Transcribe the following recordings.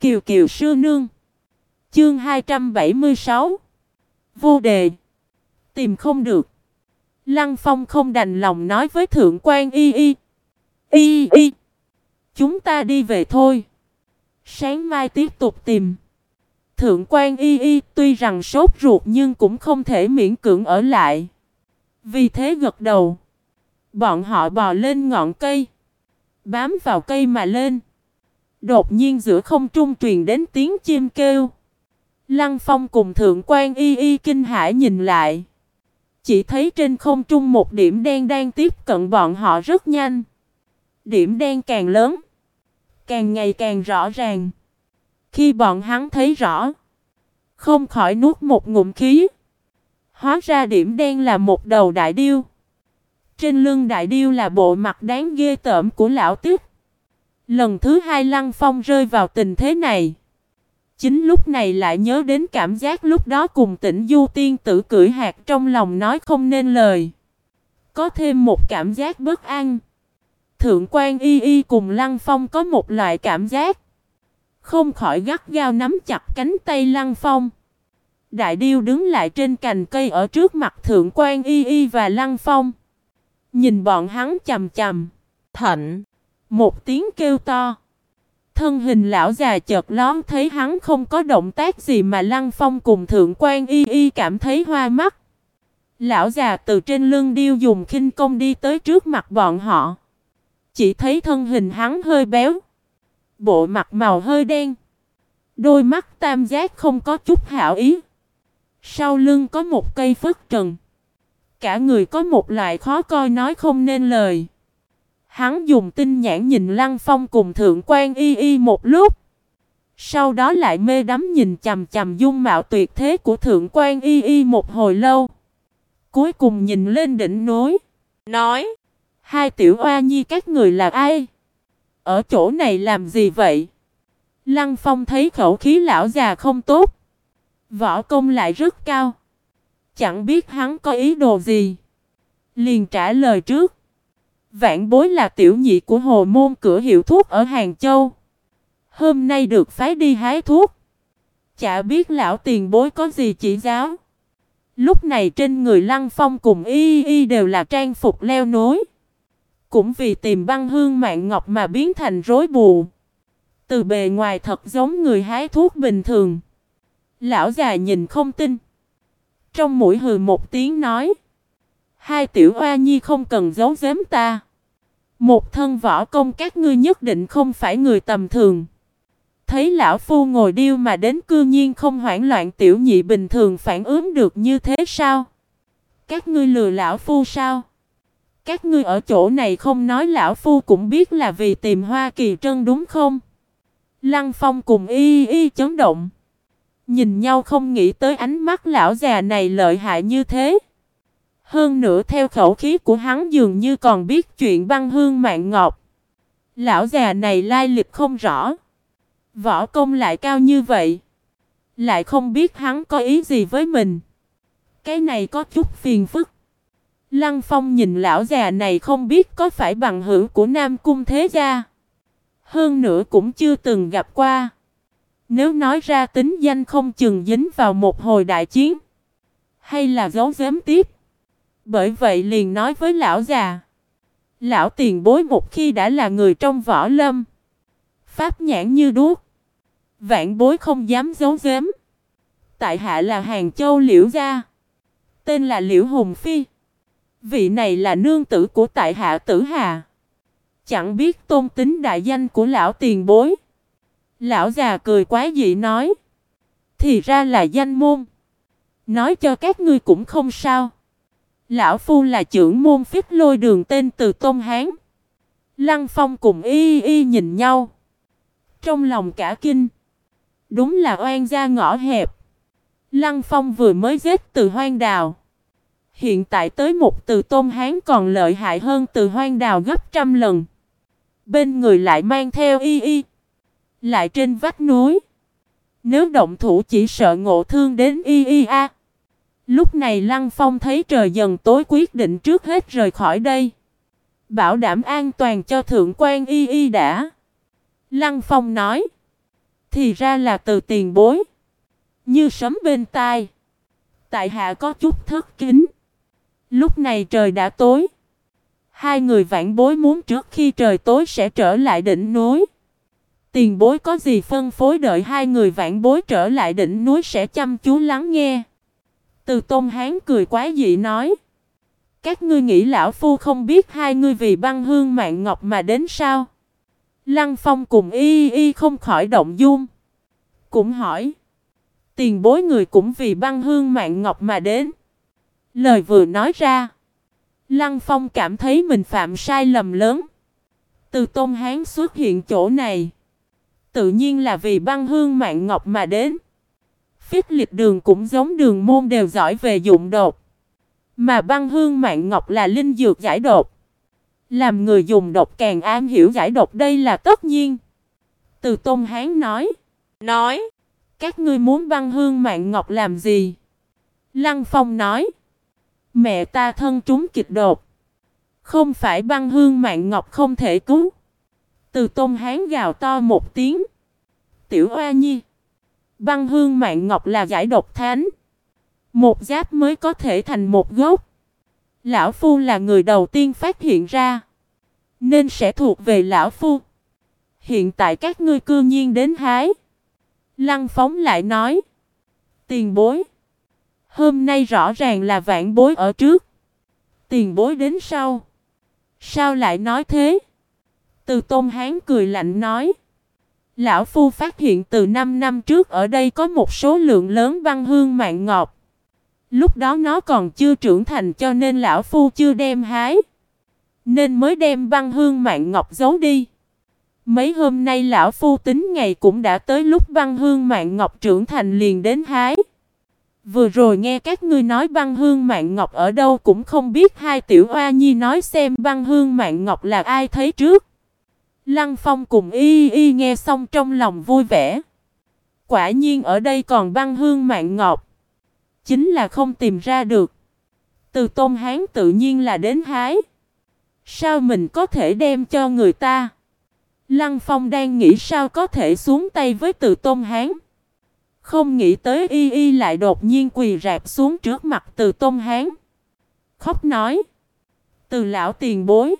Kiều Kiều sư nương. Chương 276. Vô đề. Tìm không được. Lăng Phong không đành lòng nói với Thượng quan Y Y. Y Y. Chúng ta đi về thôi. Sáng mai tiếp tục tìm. Thượng quan Y Y tuy rằng sốt ruột nhưng cũng không thể miễn cưỡng ở lại. Vì thế gật đầu. Bọn họ bò lên ngọn cây. Bám vào cây mà lên. Đột nhiên giữa không trung truyền đến tiếng chim kêu. Lăng Phong cùng Thượng quan Y Y kinh hãi nhìn lại. Chỉ thấy trên không trung một điểm đen đang tiếp cận bọn họ rất nhanh. Điểm đen càng lớn, càng ngày càng rõ ràng. Khi bọn hắn thấy rõ, không khỏi nuốt một ngụm khí. Hóa ra điểm đen là một đầu đại điêu. Trên lưng đại điêu là bộ mặt đáng ghê tởm của lão Tiết. Lần thứ hai Lăng Phong rơi vào tình thế này. Chính lúc này lại nhớ đến cảm giác lúc đó cùng Tĩnh Du tiên tử cưỡi hạt, trong lòng nói không nên lời. Có thêm một cảm giác bất an. Thượng quan Y Y cùng Lăng Phong có một loại cảm giác. Không khỏi gắt gao nắm chặt cánh tay Lăng Phong. Đại điêu đứng lại trên cành cây ở trước mặt Thượng quan Y Y và Lăng Phong. Nhìn bọn hắn chằm chằm. Thạnh. Một tiếng kêu to. Thân hình lão già chợt lóe, thấy hắn không có động tác gì mà Lăng Phong cùng Thượng quan Y Y cảm thấy hoa mắt. Lão già từ trên lưng điêu dùng khinh công đi tới trước mặt bọn họ. Chỉ thấy thân hình hắn hơi béo. Bộ mặt màu hơi đen. Đôi mắt tam giác không có chút hảo ý. Sau lưng có một cây phất trần. Cả người có một loại khó coi nói không nên lời. Hắn dùng tinh nhãn nhìn Lăng Phong cùng Thượng quan Y Y một lúc. Sau đó lại mê đắm nhìn chằm chằm dung mạo tuyệt thế của Thượng quan Y Y một hồi lâu. Cuối cùng nhìn lên đỉnh núi. Nói. Hai tiểu oa nhi các người là ai? Ở chỗ này làm gì vậy? Lăng Phong thấy khẩu khí lão già không tốt. Võ công lại rất cao. Chẳng biết hắn có ý đồ gì. Liền trả lời trước. Vãn bối là tiểu nhị của Hồ Môn cửa hiệu thuốc ở Hàng Châu. Hôm nay được phái đi hái thuốc. Chả biết lão tiền bối có gì chỉ giáo. Lúc này trên người Lăng Phong cùng Y Y đều là trang phục leo núi. Cũng vì tìm băng hương mạng ngọc mà biến thành rối bù. Từ bề ngoài thật giống người hái thuốc bình thường. Lão già nhìn không tin. Trong mũi hừ một tiếng nói. Hai tiểu oa nhi không cần giấu giếm ta. Một thân võ công các ngươi nhất định không phải người tầm thường. Thấy lão phu ngồi điêu mà đến cư nhiên không hoảng loạn, tiểu nhị bình thường phản ứng được như thế sao? Các ngươi lừa lão phu sao? Các ngươi ở chỗ này không nói lão phu cũng biết là vì tìm Hoa Kỳ Trân đúng không? Lăng Phong cùng Y Y chấn động. Nhìn nhau không nghĩ tới ánh mắt lão già này lợi hại như thế. Hơn nữa theo khẩu khí của hắn dường như còn biết chuyện băng hương mạng ngọc. Lão già này lai lịch không rõ. Võ công lại cao như vậy. Lại không biết hắn có ý gì với mình. Cái này có chút phiền phức. Lăng Phong nhìn lão già này không biết có phải bằng hữu của Nam Cung Thế Gia. Hơn nữa cũng chưa từng gặp qua. Nếu nói ra tính danh không chừng dính vào một hồi đại chiến. Hay là giấu giếm tiếp. Bởi vậy liền nói với lão già. Lão tiền bối một khi đã là người trong võ lâm. Pháp nhãn như đuốc. Vạn bối không dám giấu giếm. Tại hạ là Hàng Châu Liễu Gia. Tên là Liễu Hùng Phi. Vị này là nương tử của tại hạ Tử Hà. Chẳng biết tôn tính đại danh của lão tiền bối. Lão già cười quá dị nói. Thì ra là danh môn. Nói cho các ngươi cũng không sao. Lão phu là trưởng môn Phích Lôi Đường, tên Từ Tôn Hán. Lăng Phong cùng Y Y nhìn nhau. Trong lòng cả kinh. Đúng là oan gia ngõ hẹp. Lăng Phong vừa mới giết Từ Hoang Đào. Hiện tại tới một Từ Tôn Hán còn lợi hại hơn Từ Hoang Đào gấp trăm lần. Bên người lại mang theo Y Y. Lại trên vách núi. Nếu động thủ chỉ sợ ngộ thương đến Y Y a. Lúc này Lăng Phong thấy trời dần tối quyết định trước hết rời khỏi đây. Bảo đảm an toàn cho Thượng quan Y Y đã. Lăng Phong nói. Thì ra là từ tiền bối. Như sấm bên tai. Tại hạ có chút thất kính. Lúc này trời đã tối. Hai người vãn bối muốn trước khi trời tối sẽ trở lại đỉnh núi. Tiền bối có gì phân phối, đợi hai người vãn bối trở lại đỉnh núi sẽ chăm chú lắng nghe. Từ Tôn Hán cười quái dị nói. Các ngươi nghĩ lão phu không biết hai ngươi vì băng hương mạng ngọc mà đến sao? Lăng Phong cùng y không khỏi động dung. Cũng hỏi. Tiền bối người cũng vì băng hương mạng ngọc mà đến. Lời vừa nói ra. Lăng Phong cảm thấy mình phạm sai lầm lớn. Từ Tôn Hán xuất hiện chỗ này. Tự nhiên là vì băng hương mạng ngọc mà đến. Phích Lịch Đường cũng giống Đường Môn đều giỏi về dụng độc. Mà băng hương mạng ngọc là linh dược giải độc. Làm người dùng độc càng am hiểu giải độc đây là tất nhiên. Từ Tôn Hán nói. Các ngươi muốn băng hương mạng ngọc làm gì? Lăng Phong nói. Mẹ ta thân trúng kịch độc. Không phải băng hương mạng ngọc không thể cứu. Từ Tôn Hán gào to một tiếng. Tiểu Oa Nhi. Băng hương mạng ngọc là giải độc thánh. Một giáp mới có thể thành một gốc. Lão Phu là người đầu tiên phát hiện ra. Nên sẽ thuộc về Lão Phu. Hiện tại các ngươi cư nhiên đến hái. Lăng Phong lại nói. Tiền bối. Hôm nay rõ ràng là vãn bối ở trước. Tiền bối đến sau. Sao lại nói thế? Từ Tôn Hán cười lạnh nói. Lão Phu phát hiện từ 5 năm trước ở đây có một số lượng lớn băng hương mạng ngọc. Lúc đó nó còn chưa trưởng thành cho nên Lão Phu chưa đem hái. Nên mới đem băng hương mạng ngọc giấu đi. Mấy hôm nay Lão Phu tính ngày cũng đã tới lúc băng hương mạng ngọc trưởng thành liền đến hái. Vừa rồi nghe các ngươi nói băng hương mạng ngọc ở đâu cũng không biết, hai tiểu oa nhi nói xem băng hương mạng ngọc là ai thấy trước. Lăng Phong cùng y nghe xong trong lòng vui vẻ. Quả nhiên ở đây còn băng hương mạng ngọc. Chính là không tìm ra được. Từ Tôn Hán tự nhiên là đến hái. Sao mình có thể đem cho người ta? Lăng Phong đang nghĩ sao có thể xuống tay với Từ Tôn Hán. Không nghĩ tới y lại đột nhiên quỳ rạp xuống trước mặt Từ Tôn Hán. Khóc nói. Từ lão tiền bối.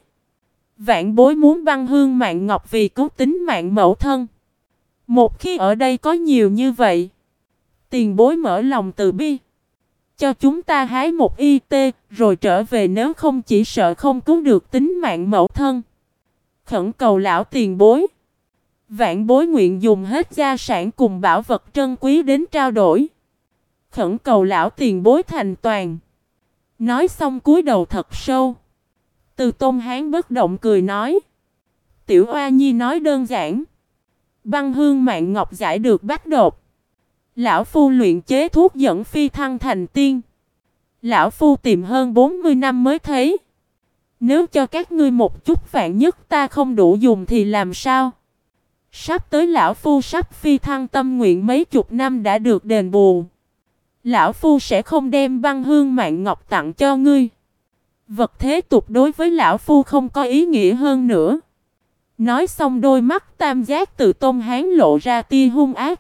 Vãn bối muốn băng hương mạng ngọc vì cứu tính mạng mẫu thân. Một khi ở đây có nhiều như vậy. Tiền bối mở lòng từ bi. Cho chúng ta hái một tê rồi trở về, nếu không chỉ sợ không cứu được tính mạng mẫu thân. Khẩn cầu lão tiền bối. Vãn bối nguyện dùng hết gia sản cùng bảo vật trân quý đến trao đổi. Khẩn cầu lão tiền bối thành toàn. Nói xong cúi đầu thật sâu. Từ Tôn Hán bất động cười nói. Tiểu Oa Nhi nói đơn giản. Băng hương mạng ngọc giải được bách độc. Lão Phu luyện chế thuốc dẫn phi thăng thành tiên. Lão Phu tìm hơn 40 năm mới thấy. Nếu cho các ngươi một chút vạn nhất ta không đủ dùng thì làm sao? Sắp tới Lão Phu sắp phi thăng, tâm nguyện mấy chục năm đã được đền bù. Lão Phu sẽ không đem băng hương mạng ngọc tặng cho ngươi. Vật thế tục đối với Lão Phu không có ý nghĩa hơn nữa. Nói xong đôi mắt tam giác Từ Tôn Hán lộ ra tia hung ác.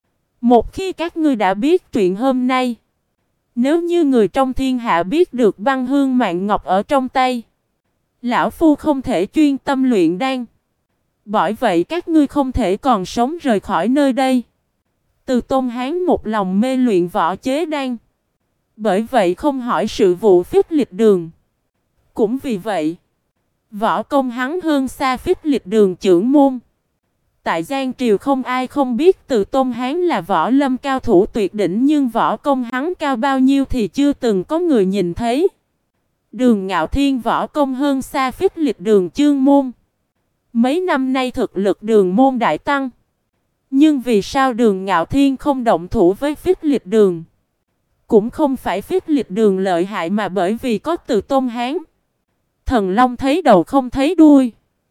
Một khi các ngươi đã biết chuyện hôm nay, nếu như người trong thiên hạ biết được băng hương mạng ngọc ở trong tay, Lão Phu không thể chuyên tâm luyện đan. Bởi vậy các ngươi không thể còn sống rời khỏi nơi đây. Từ Tôn Hán một lòng mê luyện võ chế đan. Bởi vậy không hỏi sự vụ Phích Lịch Đường. Cũng vì vậy, võ công hắn hơn xa Phích Lịch Đường trưởng môn. Tại Giang Triều không ai không biết Từ Tôn Hán là võ lâm cao thủ tuyệt đỉnh, nhưng võ công hắn cao bao nhiêu thì chưa từng có người nhìn thấy. Đường Ngạo Thiên võ công hơn xa Phích Lịch Đường chương môn. Mấy năm nay thực lực Đường môn đại tăng. Nhưng vì sao Đường Ngạo Thiên không động thủ với Phích Lịch Đường? Cũng không phải Phích Lịch Đường lợi hại mà bởi vì có Từ Tôn Hán. Thần Long thấy đầu không thấy đuôi.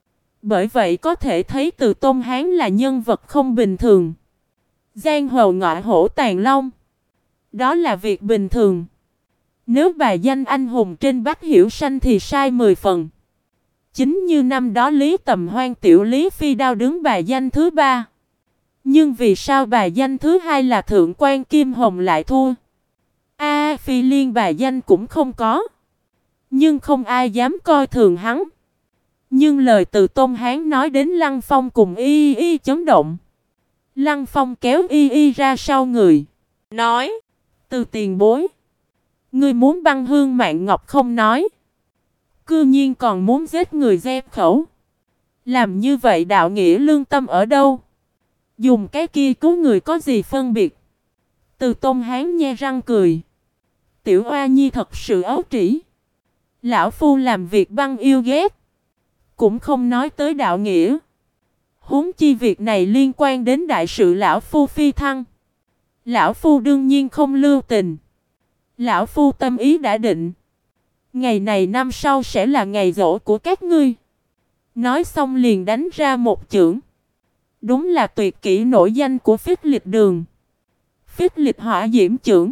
Bởi vậy có thể thấy Từ Tôn Hán là nhân vật không bình thường. Giang hồ ngọa hổ tàng long. Đó là việc bình thường. Nếu bài danh anh hùng trên Bách Hiểu Sanh thì sai 10 phần. Chính như năm đó Lý Tầm Hoan tiểu Lý Phi Đao đứng bài danh thứ 3. Nhưng vì sao bài danh thứ hai là Thượng quan Kim Hồng lại thua? Phi Liên bài danh cũng không có. Nhưng không ai dám coi thường hắn. Nhưng lời từ Tôn Hán nói đến Lăng Phong cùng Y Y chấn động. Lăng Phong kéo Y Y ra sau người. Nói. Từ tiền bối. Ngươi muốn băng hương mạng ngọc không nói. Cư nhiên còn muốn giết người dẹp khẩu. Làm như vậy đạo nghĩa lương tâm ở đâu? Dùng cái kia cứu người có gì phân biệt? Từ Tôn Hán nhe răng cười. Tiểu Oa Nhi thật sự ấu trĩ. Lão Phu làm việc băng yêu ghét. Cũng không nói tới đạo nghĩa. Huống chi việc này liên quan đến đại sự Lão Phu phi thăng. Lão Phu đương nhiên không lưu tình. Lão Phu tâm ý đã định. Ngày này năm sau sẽ là ngày giỗ của các ngươi. Nói xong liền đánh ra một chưởng. Đúng là tuyệt kỹ nổi danh của Phích Lịch Đường. Phích Lịch hỏa diễm chưởng.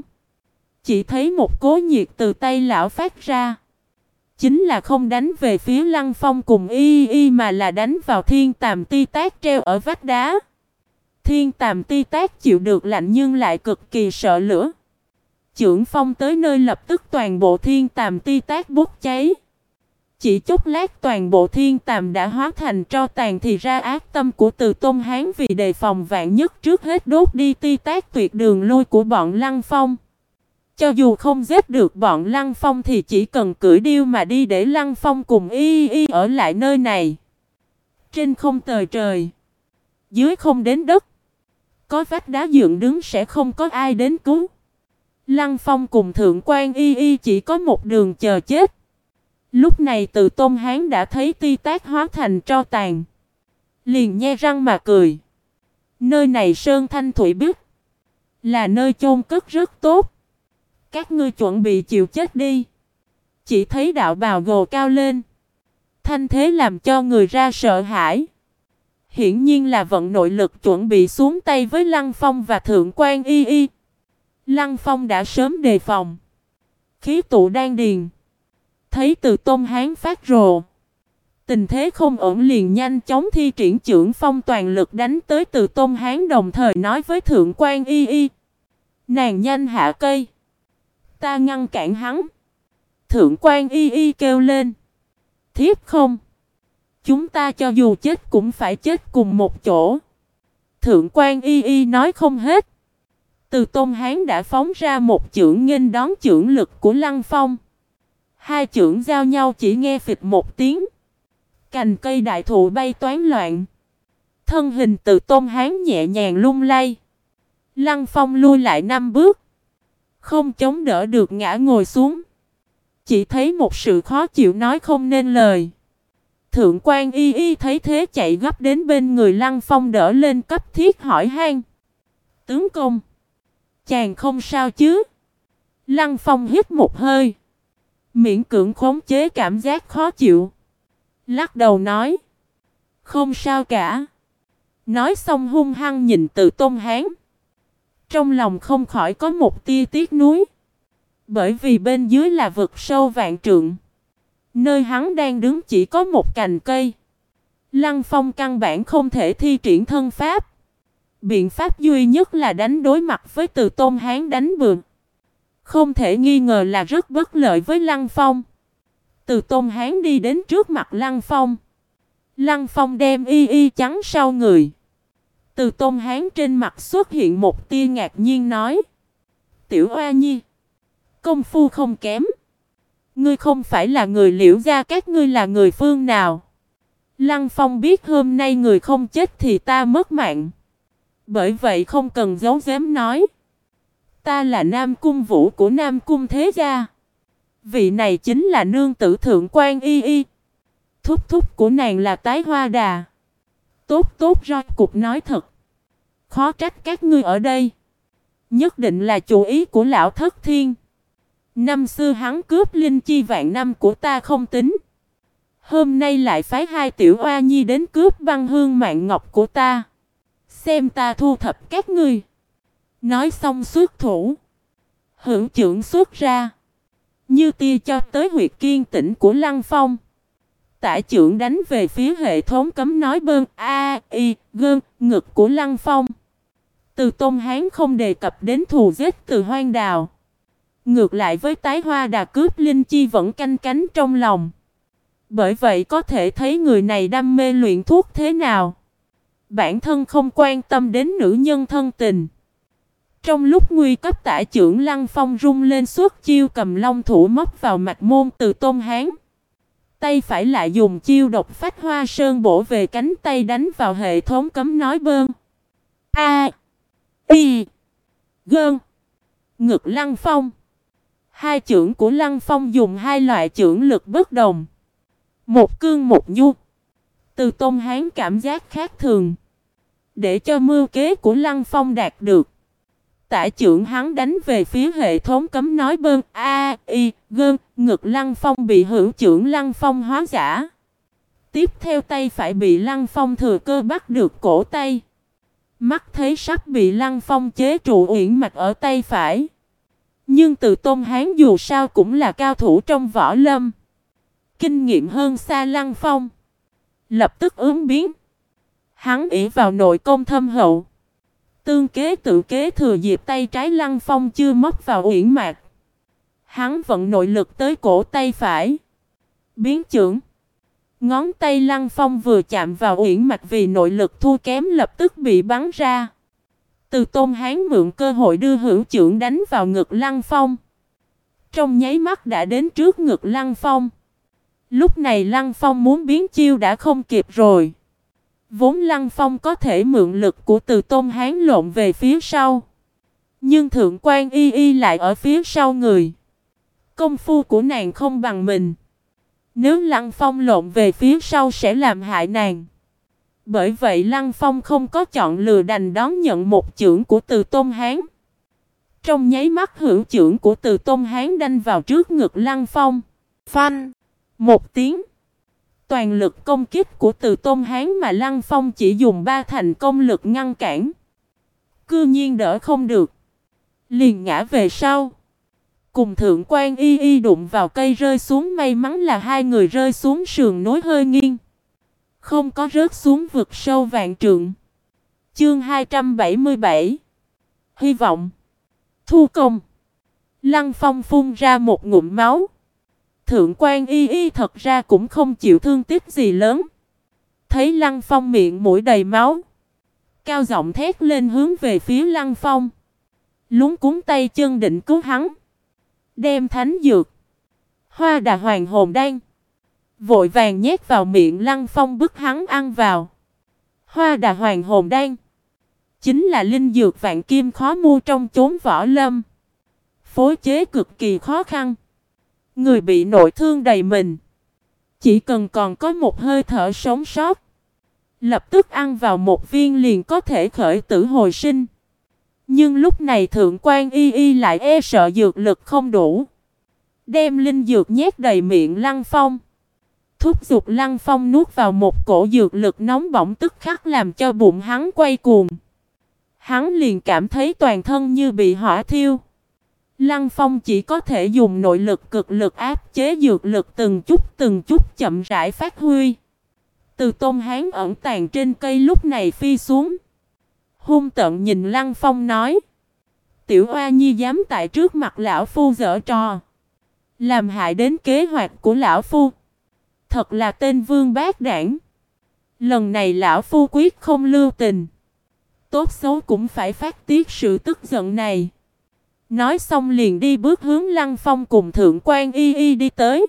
Chỉ thấy một cỗ nhiệt từ tay lão phát ra. Chính là không đánh về phía Lăng Phong cùng Y Y mà là đánh vào thiên tàm ti tác treo ở vách đá. Thiên tàm ti tác chịu được lạnh nhưng lại cực kỳ sợ lửa. Chưởng phong tới nơi lập tức toàn bộ thiên tàm ti tác bốc cháy. Chỉ chốc lát toàn bộ thiên tàm đã hóa thành tro tàn thì ra ác tâm của Từ Tôn Hán vì đề phòng vạn nhất trước hết đốt đi ti tác tuyệt đường lôi của bọn Lăng Phong. Cho dù không giết được bọn Lăng Phong thì chỉ cần cưỡi điêu mà đi để Lăng Phong cùng Y Y ở lại nơi này. Trên không tời trời, dưới không đến đất, có vách đá dựng đứng sẽ không có ai đến cứu. Lăng Phong cùng Thượng quan Y Y chỉ có một đường chờ chết. Lúc này Từ Tôn Hán đã thấy ti tác hóa thành tro tàn. Liền nhe răng mà cười. Nơi này sơn thanh thủy biết. Là nơi chôn cất rất tốt. Các ngươi chuẩn bị chịu chết đi. Chỉ thấy đạo bào gồ cao lên. Thanh thế làm cho người ra sợ hãi. Hiển nhiên là vận nội lực chuẩn bị xuống tay với Lăng Phong và Thượng quan Y Y. Lăng Phong đã sớm đề phòng. Khí tụ đan điền. Thấy Từ Tôn Hán phát rồ. Tình thế không ổn liền nhanh chóng thi triển chưởng phong toàn lực đánh tới Từ Tôn Hán, đồng thời nói với Thượng quan Y Y. Nàng nhanh hạ cây. Ta ngăn cản hắn. Thượng quan Y Y kêu lên. Thiếp không. Chúng ta cho dù chết cũng phải chết cùng một chỗ. Thượng quan Y Y nói không hết. Từ Tôn Hán đã phóng ra một chưởng nghênh đón chưởng lực của Lăng Phong. Hai chưởng giao nhau chỉ nghe phịch một tiếng. Cành cây đại thụ bay toán loạn. Thân hình Từ Tôn Hán nhẹ nhàng lung lay. Lăng Phong lui lại 5 bước. Không chống đỡ được ngã ngồi xuống. Chỉ thấy một sự khó chịu nói không nên lời. Thượng quan Y Y thấy thế chạy gấp đến bên người Lăng Phong đỡ lên cấp thiết hỏi han. Tướng công, chàng không sao chứ? Lăng Phong hít một hơi. Miễn cưỡng khống chế cảm giác khó chịu. Lắc đầu nói. Không sao cả. Nói xong hung hăng nhìn Từ Tôn Hán. Trong lòng không khỏi có một tia tiếc nuối. Bởi vì bên dưới là vực sâu vạn trượng. Nơi hắn đang đứng chỉ có một cành cây. Lăng Phong căn bản không thể thi triển thân pháp. Biện pháp duy nhất là đánh đối mặt với Từ Tôn Hán đánh bừa. Không thể nghi ngờ là rất bất lợi với Lăng Phong. Từ Tôn Hán đi đến trước mặt Lăng Phong. Lăng Phong đem Y Y chắn sau người. Từ Tôn Hán trên mặt xuất hiện một tia ngạc nhiên nói. Tiểu Oa Nhi, công phu không kém. Ngươi không phải là người Liễu gia, các ngươi là người phương nào? Lăng Phong biết hôm nay người không chết thì ta mất mạng. Bởi vậy không cần giấu giếm nói. Ta là Nam Cung Vũ của Nam Cung Thế Gia. Vị này chính là nương tử Thượng quan Y Y. Thúc thúc của nàng là Tái Hoa Đà. Tốt tốt roi cục nói thật. Khó trách các ngươi ở đây. Nhất định là chủ ý của lão Thất Thiên. Năm xưa hắn cướp linh chi vạn năm của ta không tính. Hôm nay lại phái hai tiểu oa nhi đến cướp băng hương mạng ngọc của ta. Xem ta thu thập các ngươi. Nói xong xuất thủ. Hữu chưởng xuất ra. Như tia cho tới huyệt kiên tĩnh của Lăng Phong. Tả chưởng đánh về phía hệ thống cấm nói bơn a y gơn ngực của Lăng Phong. Từ Tôn Hán không đề cập đến thù giết Từ Hoang Đào. Ngược lại với Tái Hoa Đà cướp linh chi vẫn canh cánh trong lòng. Bởi vậy có thể thấy người này đam mê luyện thuốc thế nào. Bản thân không quan tâm đến nữ nhân thân tình. Trong lúc nguy cấp, Tả Chưởng Lăng Phong rung lên suốt chiêu cầm long thủ móc vào mạch môn Từ Tôn Hán. Tay phải lại dùng chiêu độc phách hoa sơn bổ về cánh tay đánh vào hệ thống cấm nói bơn. A. Y. Gơn. Ngực Lăng Phong. Hai chưởng của Lăng Phong dùng hai loại chưởng lực bất đồng. Một cương một nhu. Từ Tôn Hán cảm giác khác thường. Để cho mưu kế của Lăng Phong đạt được, Tả chưởng hắn đánh về phía hệ thống cấm nói bơn. A. Y. Gơn. Ngực Lăng Phong bị hữu chưởng Lăng Phong hóa giả. Tiếp theo tay phải bị Lăng Phong thừa cơ bắt được cổ tay. Mắt thấy sắp bị Lăng Phong chế trụ uyển mạch ở tay phải. Nhưng Từ Tôn Hán dù sao cũng là cao thủ trong võ lâm, kinh nghiệm hơn xa Lăng Phong. Lập tức ứng biến. Hắn ỷ vào nội công thâm hậu, tương kế tự kế thừa dịp tay trái Lăng Phong chưa móc vào uyển mạch. Hắn vận nội lực tới cổ tay phải. Biến chưởng. Ngón tay Lăng Phong vừa chạm vào uyển mạch vì nội lực thua kém lập tức bị bắn ra. Từ Tôn Hán mượn cơ hội đưa hữu chưởng đánh vào ngực Lăng Phong. Trong nháy mắt đã đến trước ngực Lăng Phong. Lúc này Lăng Phong muốn biến chiêu đã không kịp rồi. Vốn Lăng Phong có thể mượn lực của Từ Tôn Hán lộn về phía sau. Nhưng Thượng quan Y Y lại ở phía sau người. Công phu của nàng không bằng mình. Nếu Lăng Phong lộn về phía sau sẽ làm hại nàng. Bởi vậy Lăng Phong không có chọn lựa đành đón nhận một chưởng của Từ Tôn Hán. Trong nháy mắt hữu chưởng của Từ Tôn Hán đanh vào trước ngực Lăng Phong. Phanh! Một tiếng. Toàn lực công kích của Từ Tôn Hán mà Lăng Phong chỉ dùng 3 thành công lực ngăn cản. Cư nhiên đỡ không được. Liền ngã về sau. Cùng Thượng quan Y Y đụng vào cây rơi xuống, may mắn là hai người rơi xuống sườn núi hơi nghiêng. Không có rớt xuống vực sâu vạn trượng. Chương 277. Hy vọng. Thu công. Lăng Phong phun ra một ngụm máu. Thượng quan Y Y thật ra cũng không chịu thương tích gì lớn. Thấy Lăng Phong miệng mũi đầy máu, cao giọng thét lên hướng về phía Lăng Phong. Luống cuống tay chân định cứu hắn. Đem thánh dược, Hoa Đà Hoàng Hồn Đan, vội vàng nhét vào miệng Lăng Phong bức hắn ăn vào. Hoa Đà Hoàng Hồn Đan chính là linh dược vạn kim khó mua trong chốn võ lâm. Phối chế cực kỳ khó khăn. Người bị nội thương đầy mình, chỉ cần còn có một hơi thở sống sót, lập tức ăn vào một viên liền có thể khởi tử hồi sinh. Nhưng lúc này Thượng quan Y Y lại e sợ dược lực không đủ. Đem linh dược nhét đầy miệng Lăng Phong. Thúc giục Lăng Phong nuốt vào một cổ dược lực nóng bỏng tức khắc làm cho bụng hắn quay cuồng. Hắn liền cảm thấy toàn thân như bị hỏa thiêu. Lăng Phong chỉ có thể dùng nội lực cực lực áp chế dược lực từng chút chậm rãi phát huy. Từ Tôn Hán ẩn tàng trên cây lúc này phi xuống. Hung tợn nhìn Lăng Phong nói: Tiểu oa nhi dám tại trước mặt lão phu giở trò, làm hại đến kế hoạch của lão phu. Thật là tên vương bát đảng. Lần này lão phu quyết không lưu tình. Tốt xấu cũng phải phát tiết sự tức giận này. Nói xong liền đi bước hướng Lăng Phong cùng Thượng quan Y Y đi tới.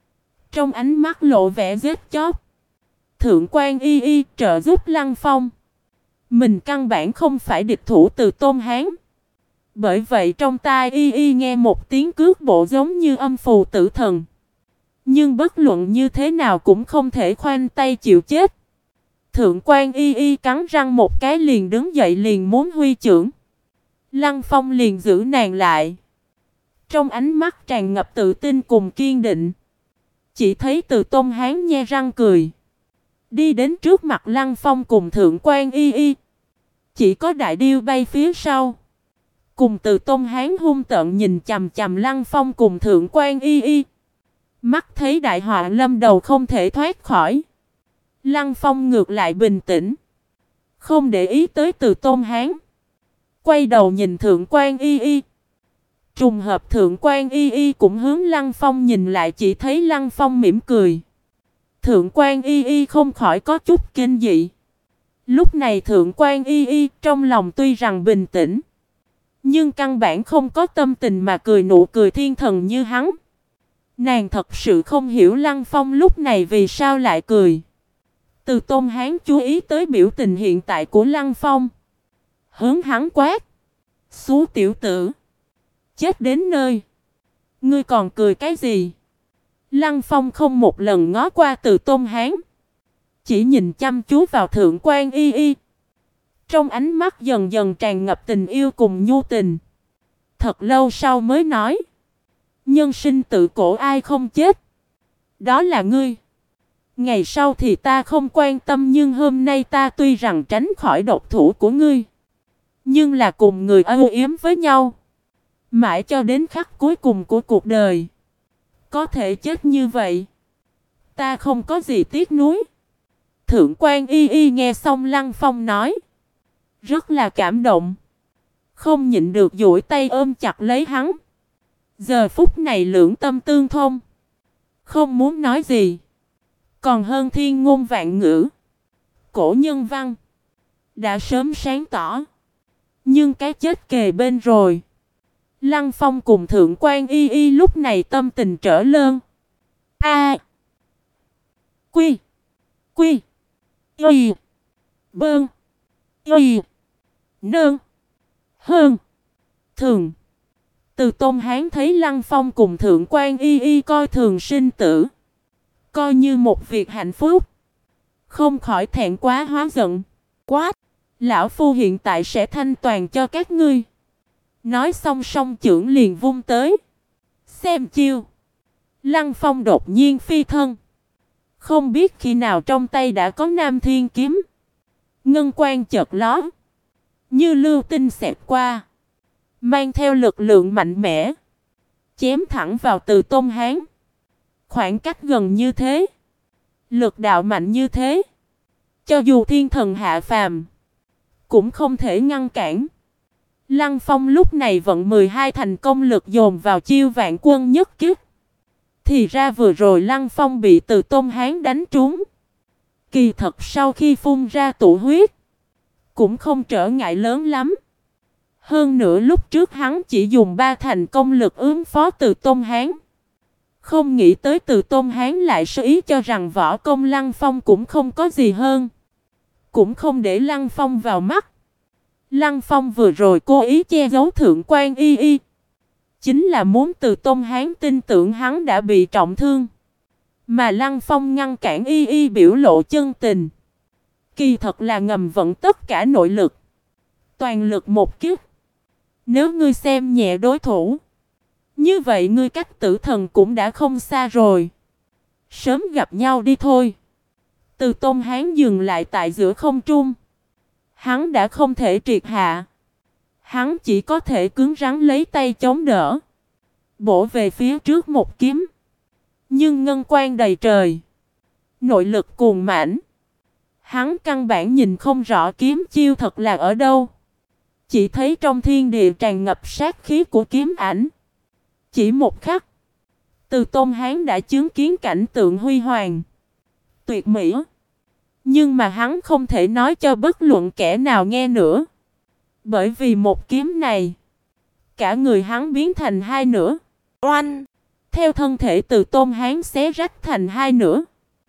Trong ánh mắt lộ vẻ giết chóc. Thượng quan Y Y trợ giúp Lăng Phong. Mình căn bản không phải địch thủ Từ Tôn Hán. Bởi vậy trong tai Y Y nghe một tiếng cước bộ giống như âm phù tử thần. Nhưng bất luận như thế nào cũng không thể khoanh tay chịu chết. Thượng quan Y Y cắn răng một cái liền đứng dậy liền muốn huy chưởng. Lăng Phong liền giữ nàng lại. Trong ánh mắt tràn ngập tự tin cùng kiên định. Chỉ thấy Từ Tôn Hán nhe răng cười. Đi đến trước mặt Lăng Phong cùng Thượng quan Y Y. Chỉ có Đại Điêu bay phía sau. Cùng Từ Tôn Hán hung tợn nhìn chằm chằm Lăng Phong cùng Thượng quan Y Y. Mắt thấy đại họa lâm đầu không thể thoát khỏi. Lăng Phong ngược lại bình tĩnh. Không để ý tới Từ Tôn Hán. quay đầu nhìn Thượng quan Y Y. Trùng hợp Thượng quan Y Y cũng hướng Lăng Phong nhìn lại, chỉ thấy Lăng Phong mỉm cười. Thượng quan Y Y không khỏi có chút kinh dị. Lúc này Thượng quan Y Y trong lòng tuy rằng bình tĩnh, nhưng căn bản không có tâm tình mà cười nụ cười thiên thần như hắn. Nàng thật sự không hiểu Lăng Phong lúc này vì sao lại cười. Từ Tôn Hán chú ý tới biểu tình hiện tại của Lăng Phong, hướng hắn quát: "Xú tiểu tử, chết đến nơi, ngươi còn cười cái gì?" Lăng Phong không một lần ngó qua Từ Tôn Hán, chỉ nhìn chăm chú vào Thượng quan Y Y. Trong ánh mắt dần dần tràn ngập tình yêu cùng nhu tình. Thật lâu sau mới nói: "Nhân sinh tự cổ ai không chết, đó là ngươi. Ngày sau thì ta không quan tâm, nhưng hôm nay ta tuy rằng tránh khỏi độc thủ của ngươi, nhưng là cùng người âu yếm với nhau, mãi cho đến khắc cuối cùng của cuộc đời. Có thể chết như vậy, ta không có gì tiếc nuối." Thượng quan Y Y nghe xong Lăng Phong nói, rất là cảm động, không nhịn được duỗi tay ôm chặt lấy hắn. Giờ phút này lưỡng tâm tương thông, không muốn nói gì, còn hơn thiên ngôn vạn ngữ. Cổ nhân văn đã sớm sáng tỏ, nhưng cái chết kề bên rồi. Lăng Phong cùng Thượng quan Y Y lúc này tâm tình trở lơn. A Quy Quy Y Bơn Y Nơn Hơn Thường. Từ Tôn Hán thấy Lăng Phong cùng Thượng quan Y Y coi thường sinh tử, coi như một việc hạnh phúc, không khỏi thẹn quá hóa giận, quát: "Lão phu hiện tại sẽ thanh toàn cho các ngươi." Nói xong song chưởng liền vung tới. Xem chiêu. Lăng Phong đột nhiên phi thân, không biết khi nào trong tay đã có Nam Thiên kiếm. Ngân quang chợt lóe, như lưu tinh xẹt qua, mang theo lực lượng mạnh mẽ, chém thẳng vào Từ Tôn Hán. Khoảng cách gần như thế, lực đạo mạnh như thế, cho dù thiên thần hạ phàm cũng không thể ngăn cản. Lăng Phong lúc này vận 12 thành công lực dồn vào chiêu vạn quân nhất kích. Thì ra vừa rồi Lăng Phong bị Từ Tôn Hán đánh trúng, kỳ thật sau khi phun ra tụ huyết cũng không trở ngại lớn lắm. Hơn nữa lúc trước hắn chỉ dùng 3 thành công lực ứng phó Từ Tôn Hán, không nghĩ tới Từ Tôn Hán lại sơ ý cho rằng võ công Lăng Phong cũng không có gì hơn, cũng không để Lăng Phong vào mắt. Lăng Phong vừa rồi cố ý che giấu Thượng quan Y Y, chính là muốn Từ Tôn Hán tin tưởng hắn đã bị trọng thương, mà Lăng Phong ngăn cản Y Y biểu lộ chân tình, kỳ thật là ngầm vận tất cả nội lực, toàn lực một kích. Nếu ngươi xem nhẹ đối thủ, như vậy ngươi cách tử thần cũng đã không xa rồi. Sớm gặp nhau đi thôi. Từ Tôn Hán dừng lại tại giữa không trung. Hắn đã không thể triệt hạ, hắn chỉ có thể cứng rắn lấy tay chống đỡ, bổ về phía trước một kiếm. Nhưng ngân quang đầy trời, nội lực cuồn mãnh, hắn căn bản nhìn không rõ kiếm chiêu thật là ở đâu. Chỉ thấy trong thiên địa tràn ngập sát khí của kiếm ảnh. Chỉ một khắc, Từ Tôn Hán đã chứng kiến cảnh tượng huy hoàng, tuyệt mỹ. Nhưng mà hắn không thể nói cho bất luận kẻ nào nghe nữa. Bởi vì một kiếm này, cả người hắn biến thành hai nửa. Oanh! Theo thân thể Từ Tôn Hán xé rách thành hai nửa,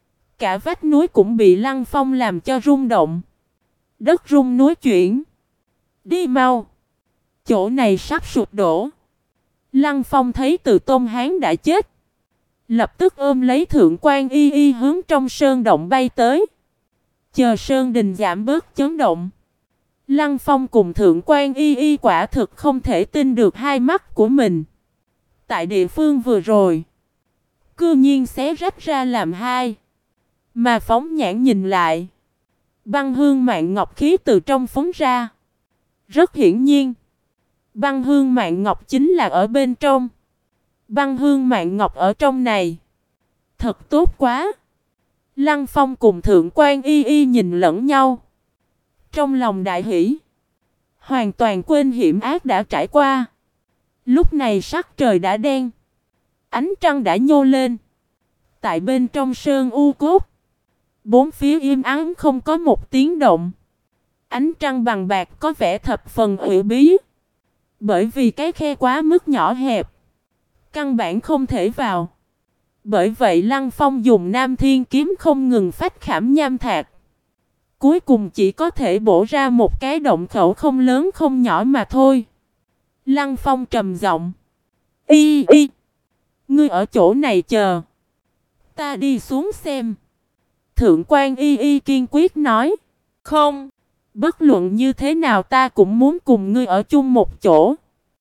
cả vách núi cũng bị Lăng Phong làm cho rung động. Đất rung núi chuyển. Đi mau! Chỗ này sắp sụp đổ. Lăng Phong thấy Từ Tôn Hán đã chết, lập tức ôm lấy Thượng quan Y Y hướng trong sơn động bay tới. Chờ sơn đình giảm bớt chấn động, Lăng Phong cùng Thượng quan Y Y quả thực không thể tin được hai mắt của mình. Tại địa phương vừa rồi, cư nhiên xé rách ra làm hai. Mà phóng nhãn nhìn lại, băng hương mạng ngọc khí từ trong phóng ra. Rất hiển nhiên, băng hương mạng ngọc chính là ở bên trong. Băng hương mạng ngọc ở trong này, thật tốt quá. Lăng Phong cùng Thượng quan Y Y nhìn lẫn nhau, trong lòng đại hỉ. hoàn toàn quên hiểm ác đã trải qua. Lúc này sắc trời đã đen, ánh trăng đã nhô lên. Tại bên trong sơn u cốt, bốn phía im ắng không có một tiếng động. Ánh trăng bằng bạc có vẻ thập phần ủy bí, bởi vì cái khe quá mức nhỏ hẹp, căn bản không thể vào. Bởi vậy Lăng Phong dùng Nam Thiên kiếm không ngừng phách khảm nham thạch, cuối cùng chỉ có thể bổ ra một cái động khẩu không lớn không nhỏ mà thôi. Lăng Phong trầm giọng: "Y y, ngươi ở chỗ này chờ, ta đi xuống xem." Thượng quan Y y kiên quyết nói: "Không, bất luận như thế nào ta cũng muốn cùng ngươi ở chung một chỗ."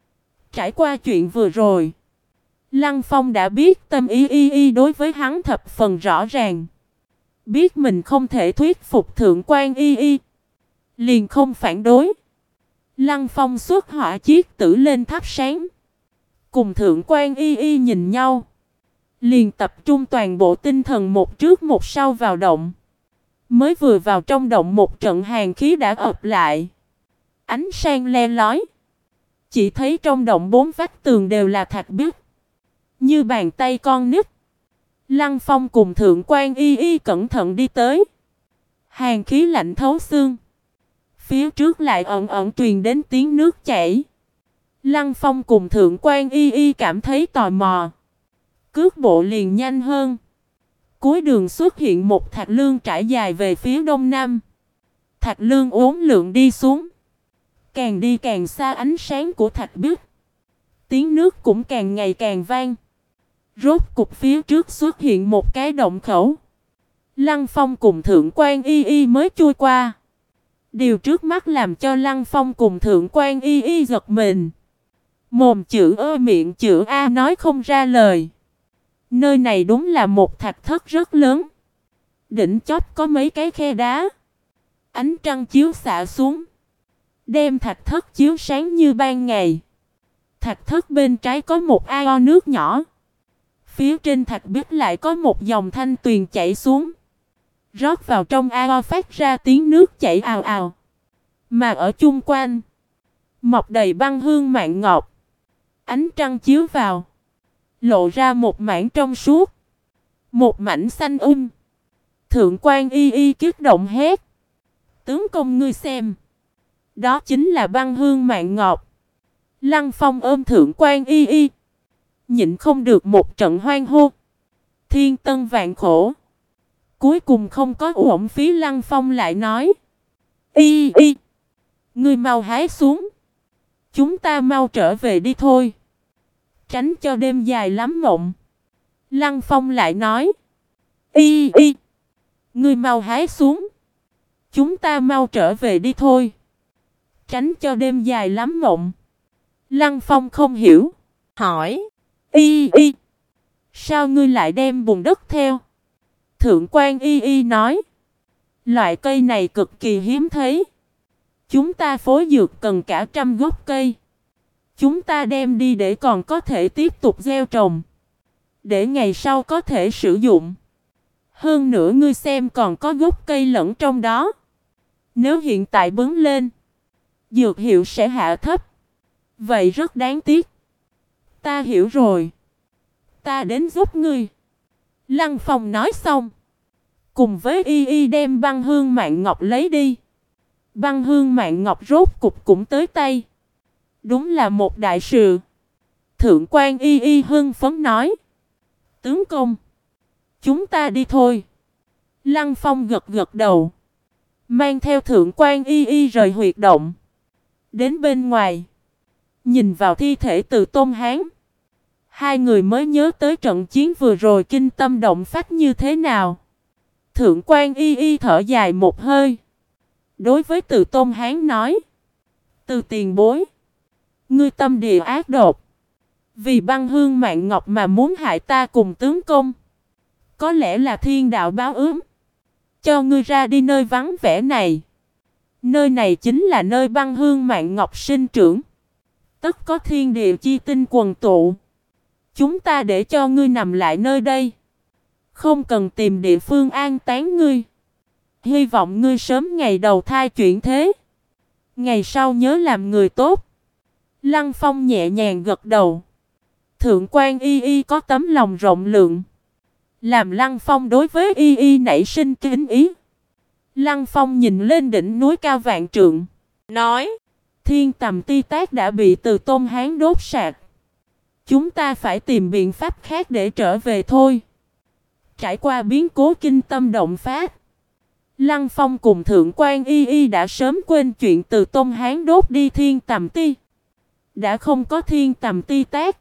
Trải qua chuyện vừa rồi, Lăng Phong đã biết tâm ý Y y đối với hắn thập phần rõ ràng. Biết mình không thể thuyết phục thượng quan Y y, liền không phản đối. Lăng Phong xuất hỏa chiếc tử lên thắp sáng, cùng thượng quan Y y nhìn nhau, liền tập trung toàn bộ tinh thần một trước một sau vào động. Mới vừa vào trong động, một trận hàn khí đã ập lại. Ánh sáng le lói, chỉ thấy trong động bốn vách tường đều là thạch biếc, như bàn tay con nít. Lăng Phong cùng thượng quan Y y cẩn thận đi tới. Hàn khí lạnh thấu xương. Phía trước lại ẩn ẩn truyền đến tiếng nước chảy. Lăng Phong cùng thượng quan Y y cảm thấy tò mò, cước bộ liền nhanh hơn. Cuối đường xuất hiện một thạch lương trải dài về phía đông nam. Thạch lương uốn lượn đi xuống, càng đi càng xa ánh sáng của thạch biếc. Tiếng nước cũng càng ngày càng vang. Rốt cục phía trước xuất hiện một cái động khẩu. Lăng Phong cùng thượng quan Y y mới chui qua. Điều trước mắt làm cho Lăng Phong cùng thượng quan Y y giật mình. Mồm chữ ơ miệng chữ a nói không ra lời. Nơi này đúng là một thạch thất rất lớn. Đỉnh chóp có mấy cái khe đá. Ánh trăng chiếu xạ xuống, đem thạch thất chiếu sáng như ban ngày. Thạch thất bên trái có một ao nước nhỏ. Phía trên thạch biếc lại có một dòng thanh tuyền chảy xuống, rót vào trong ao phát ra tiếng nước chảy ào ào. Mà ở chung quanh mọc đầy băng hương mạn ngọc. Ánh trăng chiếu vào, lộ ra một mảng trong suốt, một mảnh xanh Thượng quan Y y kích động hét: "Tướng công ngươi xem, đó chính là băng hương mạn ngọc." Lăng Phong ôm thượng quan Y y, nhịn không được một trận hoan hô. Thiên tân vạn khổ, cuối cùng không có uổng phí. Lăng Phong lại nói: "Y y, ngươi mau hái xuống, chúng ta mau trở về đi thôi, tránh cho đêm dài lắm mộng." Lăng Phong lại nói: "Y y, ngươi mau hái xuống, chúng ta mau trở về đi thôi, tránh cho đêm dài lắm mộng." Lăng Phong không hiểu, hỏi: "Y y, sao ngươi lại đem bùn đất theo?" Thượng quan Y y nói: "Loại cây này cực kỳ hiếm thấy. Chúng ta phối dược cần cả 100 gốc cây. Chúng ta đem đi để còn có thể tiếp tục gieo trồng, để ngày sau có thể sử dụng. Hơn nữa ngươi xem còn có gốc cây lẫn trong đó. Nếu hiện tại bứng lên, dược hiệu sẽ hạ thấp. Vậy rất đáng tiếc." "Ta hiểu rồi, ta đến giúp ngươi." Lăng Phong nói xong, cùng với Y y đem băng hương mạn ngọc lấy đi. Băng hương mạn ngọc rốt cục cũng tới tay. Đúng là một đại sự. Thượng quan Y y hưng phấn nói: "Tướng công, chúng ta đi thôi." Lăng Phong gật gật đầu, mang theo thượng quan Y y rời huyệt động. Đến bên ngoài, nhìn vào thi thể Từ Tôn Hán, hai người mới nhớ tới trận chiến vừa rồi kinh tâm động phách như thế nào. Thượng quan Y y thở dài một hơi, đối với Từ Tôn Hán nói: "Từ tiền bối, ngươi tâm địa ác độc, vì băng hương mạn ngọc mà muốn hại ta cùng tướng công. Có lẽ là thiên đạo báo ứng, cho ngươi ra đi nơi vắng vẻ này. Nơi này chính là nơi băng hương mạn ngọc sinh trưởng. Tất có thiên địa chi tinh quần tụ. Chúng ta để cho ngươi nằm lại nơi đây, không cần tìm địa phương an táng ngươi. Hy vọng ngươi sớm ngày đầu thai chuyển thế. Ngày sau nhớ làm người tốt. Lăng Phong nhẹ nhàng gật đầu. Thượng quan Y Y có tấm lòng rộng lượng, làm Lăng Phong đối với Y Y nảy sinh kính ý. Lăng Phong nhìn lên đỉnh núi cao vạn trượng, nói: Thiên Tầm Ti Tác đã bị Từ Tôn Hán đốt sạch. Chúng ta phải tìm biện pháp khác để trở về thôi. Trải qua biến cố kinh tâm động phát, Lăng Phong cùng Thượng quan Y Y đã sớm quên chuyện Từ Tôn Hán đốt đi Thiên Tầm Ti. Đã không có Thiên Tầm Ti Tác,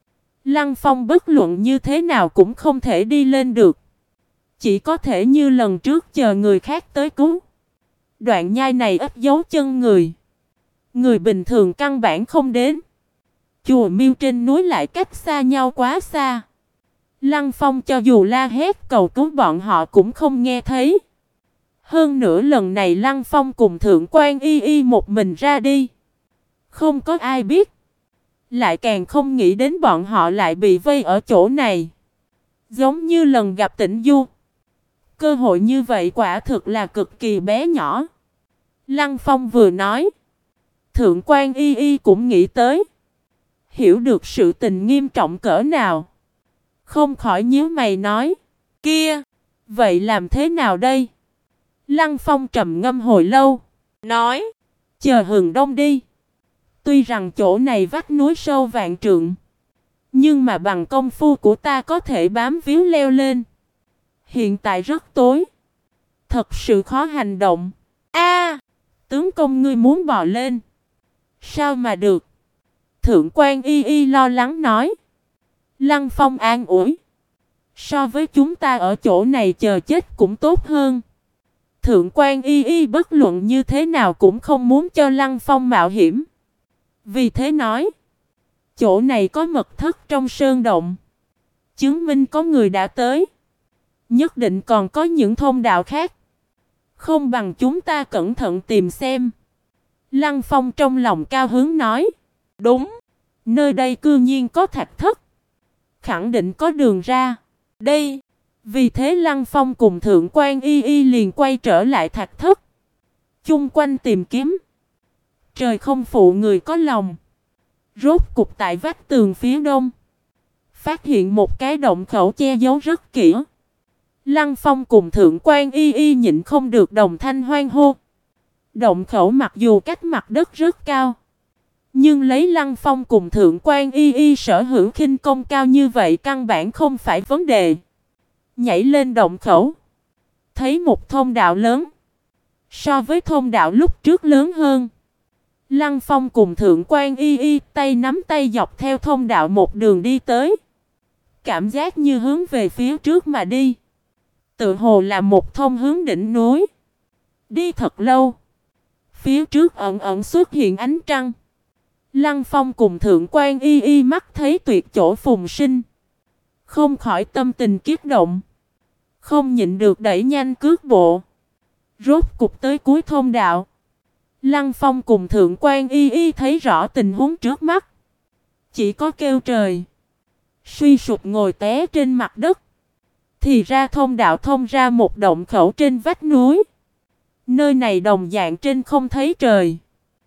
Lăng Phong bất luận như thế nào cũng không thể đi lên được. Chỉ có thể như lần trước chờ người khác tới cứu. Đoạn nhai này ít dấu chân người. Người bình thường căn bản không đến. Chùa miêu trên núi lại cách xa nhau quá xa. Lăng Phong cho dù la hét cầu cứu bọn họ cũng không nghe thấy. Hơn nữa lần này Lăng Phong cùng Thượng quan Y Y một mình ra đi. Không có ai biết. Lại càng không nghĩ đến bọn họ lại bị vây ở chỗ này. Giống như lần gặp Tĩnh Du. Cơ hội như vậy quả thực là cực kỳ bé nhỏ. Lăng Phong vừa nói, Thượng quan Y Y cũng nghĩ tới. Hiểu được sự tình nghiêm trọng cỡ nào. Không khỏi nhíu mày nói: Kia, vậy làm thế nào đây? Lăng Phong trầm ngâm hồi lâu, nói: Chờ hừng đông đi. Tuy rằng chỗ này vách núi sâu vạn trượng, nhưng mà bằng công phu của ta có thể bám víu leo lên. Hiện tại rất tối, thật sự khó hành động. A, tướng công ngươi muốn bò lên? Sao mà được? Thượng quan Y Y lo lắng nói. Lăng Phong an ủi: So với chúng ta ở chỗ này chờ chết cũng tốt hơn. Thượng quan Y Y bất luận như thế nào cũng không muốn cho Lăng Phong mạo hiểm. Vì thế nói: Chỗ này có mật thất trong sơn động, chứng minh có người đã tới. Nhất định còn có những thông đạo khác. Không bằng chúng ta cẩn thận tìm xem. Lăng Phong trong lòng cao hứng nói: Đúng, nơi đây cư nhiên có thạch thất, khẳng định có đường ra đây. Vì thế Lăng Phong cùng Thượng quan Y Y liền quay trở lại thạch thất, chung quanh tìm kiếm. Trời không phụ người có lòng. Rốt cục tại vách tường phía đông phát hiện một cái động khẩu che giấu rất kỹ. Lăng Phong cùng Thượng quan Y Y nhịn không được đồng thanh hoan hô. Động khẩu mặc dù cách mặt đất rất cao, nhưng lấy Lăng Phong cùng Thượng quan Y Y sở hữu khinh công cao như vậy căn bản không phải vấn đề. Nhảy lên động khẩu, thấy một thông đạo lớn, so với thông đạo lúc trước lớn hơn. Lăng Phong cùng Thượng quan Y Y tay nắm tay dọc theo thông đạo một đường đi tới. Cảm giác như hướng về phía trước mà đi, tự hồ là một thông hướng đỉnh núi. Đi thật lâu, phía trước ẩn ẩn xuất hiện ánh trăng. Lăng Phong cùng Thượng quan Y Y mắt thấy tuyệt chỗ phùng sinh, không khỏi tâm tình kiếp động, không nhịn được đẩy nhanh cước bộ. Rốt cục tới cuối thông đạo, Lăng Phong cùng Thượng quan Y Y thấy rõ tình huống trước mắt, chỉ có kêu trời, suy sụp ngồi té trên mặt đất. Thì ra thông đạo thông ra một động khẩu trên vách núi. Nơi này đồng dạng trên không thấy trời,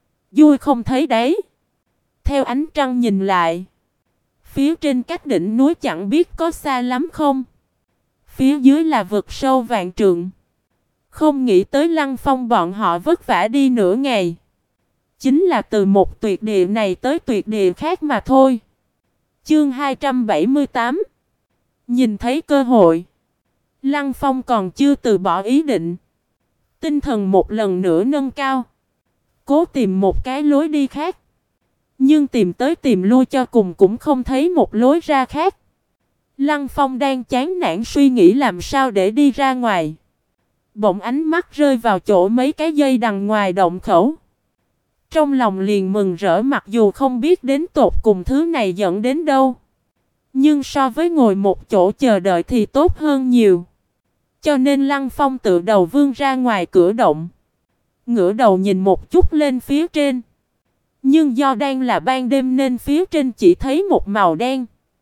vui không thấy đáy. Theo ánh trăng nhìn lại, phía trên cách đỉnh núi chẳng biết có xa lắm không. Phía dưới là vực sâu vạn trượng. Không nghĩ tới Lăng Phong bọn họ vất vả đi nửa ngày, chính là từ một tuyệt địa này tới tuyệt địa khác mà thôi. Chương 278. Nhìn thấy cơ hội, Lăng Phong còn chưa từ bỏ ý định. Tinh thần một lần nữa nâng cao, cố tìm một cái lối đi khác. Nhưng tìm tới tìm lui cho cùng cũng không thấy một lối ra khác. Lăng Phong đang chán nản suy nghĩ làm sao để đi ra ngoài. Bỗng ánh mắt rơi vào chỗ mấy cái dây đằng ngoài động khẩu. Trong lòng liền mừng rỡ, mặc dù không biết đến tột cùng thứ này dẫn đến đâu. Nhưng so với ngồi một chỗ chờ đợi thì tốt hơn nhiều. Cho nên Lăng Phong tự đầu vươn ra ngoài cửa động, ngửa đầu nhìn một chút lên phía trên. Nhưng do đang là ban đêm nên phía trên chỉ thấy một màu đen.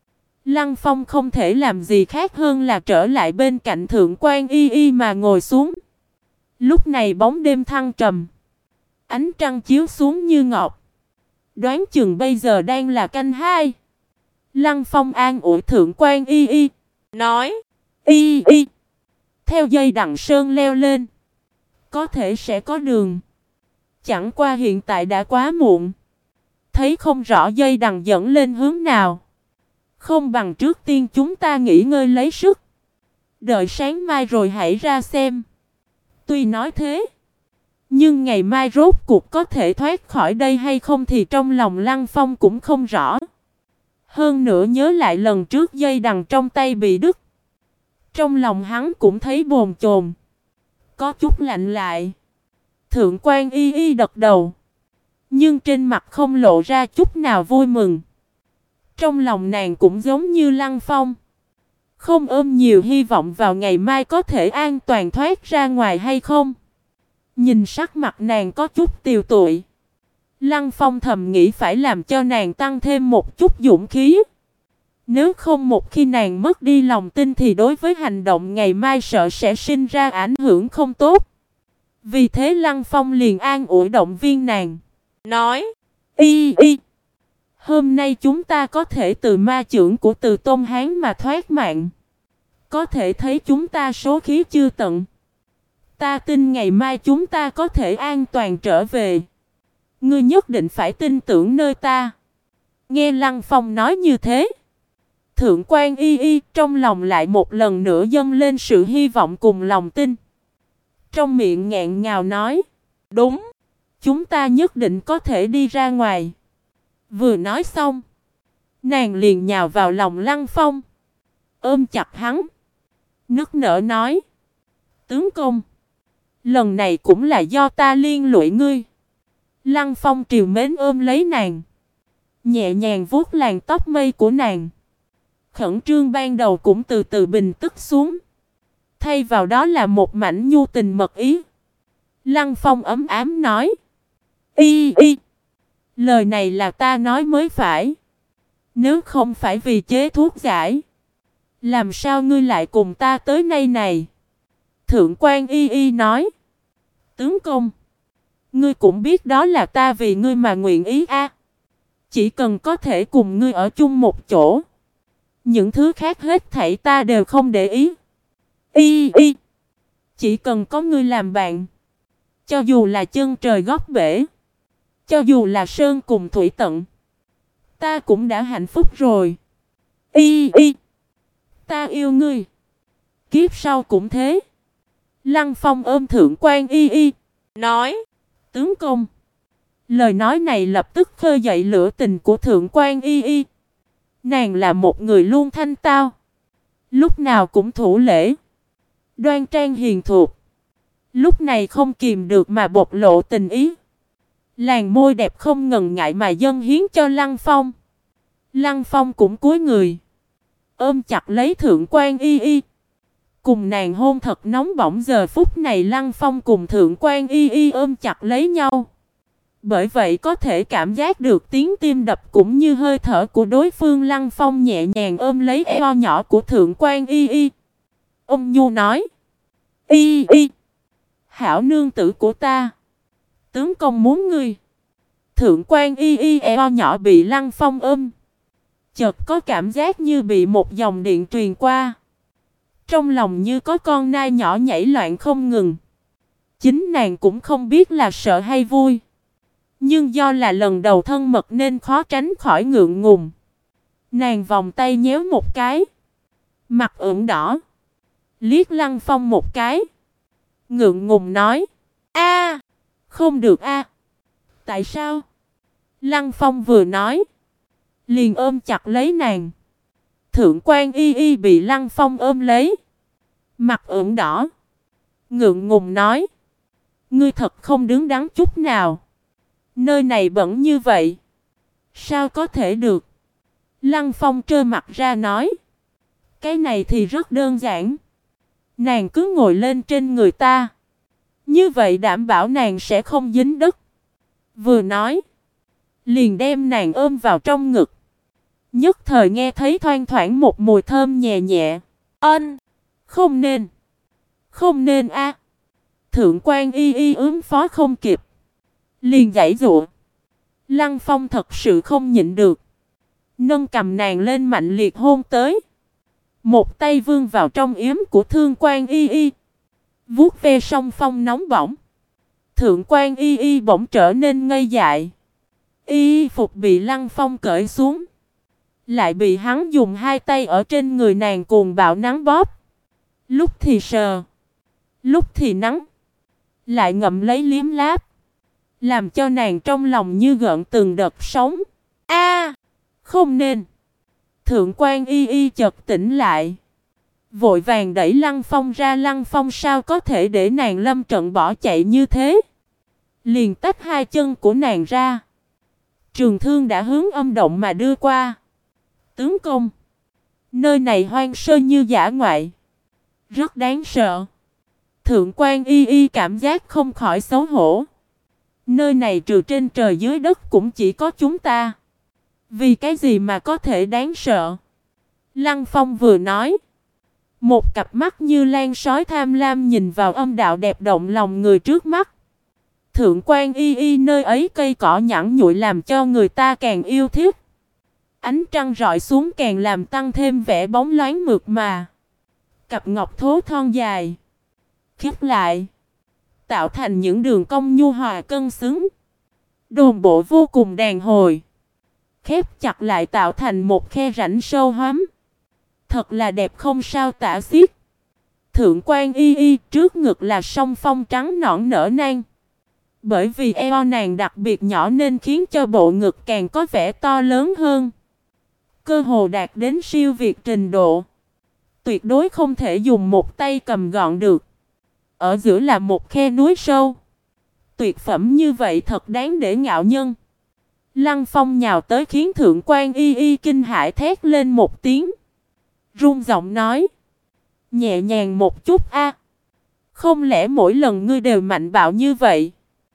Lăng Phong không thể làm gì khác hơn là trở lại bên cạnh Thượng quan Y Y mà ngồi xuống. Lúc này bóng đêm thăng trầm, Ánh trăng chiếu xuống như ngọc. Đoán chừng bây giờ đang là canh hai. Lăng Phong an ủi Thượng quan Y Y. Nói. Y Y. Theo dây đằng sơn leo lên. Có thể sẽ có đường. Chẳng qua hiện tại đã quá muộn. Thấy không rõ dây đằng dẫn lên hướng nào. Không bằng trước tiên chúng ta nghỉ ngơi lấy sức. Đợi sáng mai rồi hãy ra xem. Tuy nói thế. Nhưng ngày mai rốt cuộc có thể thoát khỏi đây hay không thì trong lòng Lăng Phong cũng không rõ. Hơn nữa nhớ lại lần trước dây đằng trong tay bị đứt. Trong lòng hắn cũng thấy bồn chồn. Có chút lạnh lại. Thượng quan Y Y gật đầu. Nhưng trên mặt không lộ ra chút nào vui mừng. Trong lòng nàng cũng giống như Lăng Phong. Không ôm nhiều hy vọng vào ngày mai có thể an toàn thoát ra ngoài hay không. Nhìn sắc mặt nàng có chút tiều tụy. Lăng Phong thầm nghĩ phải làm cho nàng tăng thêm một chút dũng khí. Nếu không một khi nàng mất đi lòng tin thì đối với hành động ngày mai sợ sẽ sinh ra ảnh hưởng không tốt. Vì thế Lăng Phong liền an ủi động viên nàng. Nói. Y Y. Hôm nay chúng ta có thể từ ma chưởng của Từ Tôn Hán mà thoát mạng. Có thể thấy chúng ta số khí chưa tận. Ta tin ngày mai chúng ta có thể an toàn trở về. Ngươi nhất định phải tin tưởng nơi ta. Nghe Lăng Phong nói như thế. Thượng quan Y Y trong lòng lại một lần nữa dâng lên sự hy vọng cùng lòng tin. Trong miệng nghẹn ngào nói. Đúng. Chúng ta nhất định có thể đi ra ngoài. Vừa nói xong. Nàng liền nhào vào lòng Lăng Phong. Ôm chặt hắn. Nức nở nói. Tướng công. Lần này cũng là do ta liên lụy ngươi. Lăng Phong trìu mến ôm lấy nàng. Nhẹ nhàng vuốt làn tóc mây của nàng. Khẩn trương ban đầu cũng từ từ bình tức xuống. Thay vào đó là một mảnh nhu tình mật ý. Lăng Phong ấm ám nói. Y Y. Lời này là ta nói mới phải. Nếu không phải vì chế thuốc giải. Làm sao ngươi lại cùng ta tới nơi này? Thượng quan Y Y nói. Tướng công. Ngươi cũng biết đó là ta vì ngươi mà nguyện ý a. Chỉ cần có thể cùng ngươi ở chung một chỗ. Những thứ khác hết thảy ta đều không để ý. Y Y. Chỉ cần có ngươi làm bạn. Cho dù là chân trời góc bể. Cho dù là sơn cùng thủy tận. Ta cũng đã hạnh phúc rồi. Y Y. Ta yêu ngươi. Kiếp sau cũng thế. Lăng Phong ôm Thượng quan Y Y. Nói. Tướng công. Lời nói này lập tức khơi dậy lửa tình của Thượng quan Y Y. Nàng là một người luôn thanh tao. Lúc nào cũng thủ lễ. Đoan trang hiền thục. Lúc này không kìm được mà bộc lộ tình ý. Làn môi đẹp không ngần ngại mà dâng hiến cho Lăng Phong. Lăng Phong cũng cúi người. Ôm chặt lấy Thượng quan Y Y. Cùng nàng hôn thật nóng bỏng giờ phút này Lăng Phong cùng Thượng quan Y Y ôm chặt lấy nhau. Bởi vậy có thể cảm giác được tiếng tim đập cũng như hơi thở của đối phương. Lăng Phong nhẹ nhàng ôm lấy eo nhỏ của Thượng quan Y Y. Ông nhu nói. Y Y. Hảo nương tử của ta. Tướng công muốn ngươi. Thượng quan Y Y eo nhỏ bị Lăng Phong ôm. Chợt có cảm giác như bị một dòng điện truyền qua. Trong lòng như có con nai nhỏ nhảy loạn không ngừng. Chính nàng cũng không biết là sợ hay vui. Nhưng do là lần đầu thân mật nên khó tránh khỏi ngượng ngùng. Nàng vòng tay nhéo một cái. Mặt ửng đỏ. Liếc Lăng Phong một cái. Ngượng ngùng nói. A, không được a. Tại sao? Lăng Phong vừa nói. Liền ôm chặt lấy nàng. Thượng quan Y Y bị Lăng Phong ôm lấy. Mặt ửng đỏ. Ngượng ngùng nói. Ngươi thật không đứng đắn chút nào. Nơi này bẩn như vậy. Sao có thể được? Lăng Phong trơ mặt ra nói. Cái này thì rất đơn giản. Nàng cứ ngồi lên trên người ta. Như vậy đảm bảo nàng sẽ không dính đất. Vừa nói. Liền đem nàng ôm vào trong ngực. Nhất thời nghe thấy thoang thoảng một mùi thơm nhẹ nhẹ. Ân. Không nên. Không nên a. Thượng quan Y Y ứng phó không kịp. liền giãy giụa. Lăng Phong thật sự không nhịn được, nâng cầm nàng lên mạnh liệt hôn tới. Một tay vươn vào trong yếm của Thượng Quan Y Y, vuốt ve song phong nóng bỏng. Thượng Quan Y Y bỗng trở nên ngây dại. Y phục bị Lăng Phong cởi xuống, lại bị hắn dùng hai tay ở trên người nàng cuồng bạo nắng bóp. Lúc thì sờ, lúc thì nắng, lại ngậm lấy liếm láp, làm cho nàng trong lòng như gợn từng đợt sóng. A, không nên! Thượng Quan Y Y chợt tỉnh lại, vội vàng đẩy Lăng Phong ra. Lăng Phong sao có thể để nàng lâm trận bỏ chạy như thế? Liền tách hai chân của nàng ra. Trường thương đã hướng âm động mà đưa qua. Tướng công, nơi này hoang sơ như dã ngoại, rất đáng sợ. Thượng Quan Y Y cảm giác không khỏi xấu hổ. Nơi này trừ trên trời dưới đất cũng chỉ có chúng ta. Vì cái gì mà có thể đáng sợ? Lăng Phong vừa nói, một cặp mắt như lan sói tham lam nhìn vào âm đạo đẹp động lòng người trước mắt. Thượng Quan Y Y nơi ấy cây cỏ nhẵn nhụi làm cho người ta càng yêu thích. Ánh trăng rọi xuống càng làm tăng thêm vẻ bóng loáng mượt mà. Cặp ngọc thố thon dài, khép lại, tạo thành những đường cong nhu hòa cân xứng, đồn bộ vô cùng đàn hồi. Khép chặt lại tạo thành một khe rãnh sâu hoắm. Thật là đẹp không sao tả xiết. Thượng Quan Y Y trước ngực là song phong trắng nõn nở nang. Bởi vì eo nàng đặc biệt nhỏ nên khiến cho bộ ngực càng có vẻ to lớn hơn. Cơ hồ đạt đến siêu việt trình độ. Tuyệt đối không thể dùng một tay cầm gọn được. Ở giữa là một khe núi sâu. Tuyệt phẩm như vậy thật đáng để ngạo nhân. Lăng Phong nhào tới khiến Thượng Quan Y Y kinh hãi thét lên một tiếng. Run giọng nói, nhẹ nhàng một chút a. Không lẽ mỗi lần ngươi đều mạnh bạo như vậy?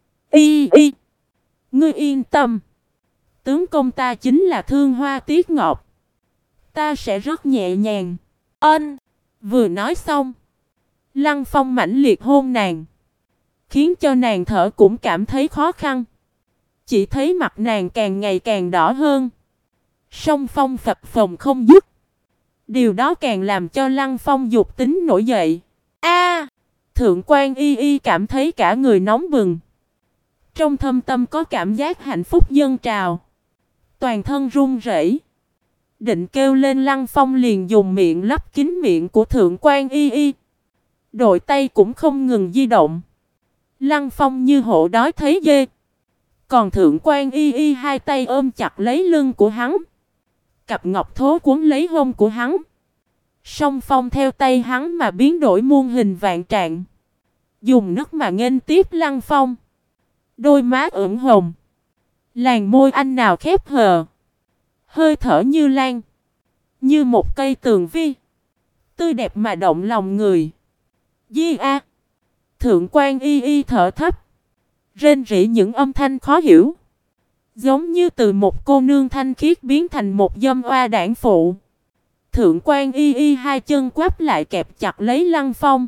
Y Y, ngươi yên tâm. Tướng công ta chính là thương hoa tiết ngọc. Ta sẽ rất nhẹ nhàng. Ân. Vừa nói xong, Lăng Phong mãnh liệt hôn nàng, khiến cho nàng thở cũng cảm thấy khó khăn. Chỉ thấy mặt nàng càng ngày càng đỏ hơn, song phong phập phồng không dứt. Điều đó càng làm cho Lăng Phong dục tính nổi dậy. A! Thượng Quan Y Y cảm thấy cả người nóng bừng. Trong thâm tâm có cảm giác hạnh phúc dâng trào. Toàn thân run rẩy. Định kêu lên, Lăng Phong liền dùng miệng lấp kín miệng của Thượng Quan Y Y. Đội tay cũng không ngừng di động. Lăng Phong như hổ đói thấy dê. Còn Thượng Quan Y Y hai tay ôm chặt lấy lưng của hắn. Cặp ngọc thố cuốn lấy hông của hắn. Song phong theo tay hắn mà biến đổi muôn hình vạn trạng. Dùng nước mà nghênh tiếp Lăng Phong. Đôi má ửng hồng, làn môi anh nào khép hờ, hơi thở như lan, như một cây tường vi, tươi đẹp mà động lòng người. Di a! Thượng Quan Y Y thở thấp, rên rỉ những âm thanh khó hiểu, giống như từ một cô nương thanh khiết biến thành một dâm oa đảng phụ. Thượng Quan Y Y hai chân quắp lại kẹp chặt lấy Lăng Phong,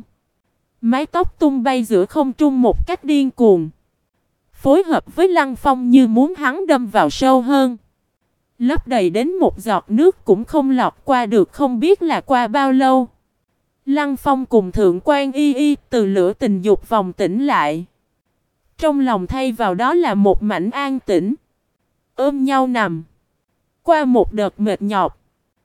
mái tóc tung bay giữa không trung một cách điên cuồng, phối hợp với Lăng Phong như muốn hắn đâm vào sâu hơn. Lấp đầy đến một giọt nước cũng không lọt qua được. Không biết là qua bao lâu, Lăng Phong cùng Thượng Quan Y Y từ lửa tình dục vòng tỉnh lại. Trong lòng thay vào đó là một mảnh an tĩnh. Ôm nhau nằm. Qua một đợt mệt nhọc,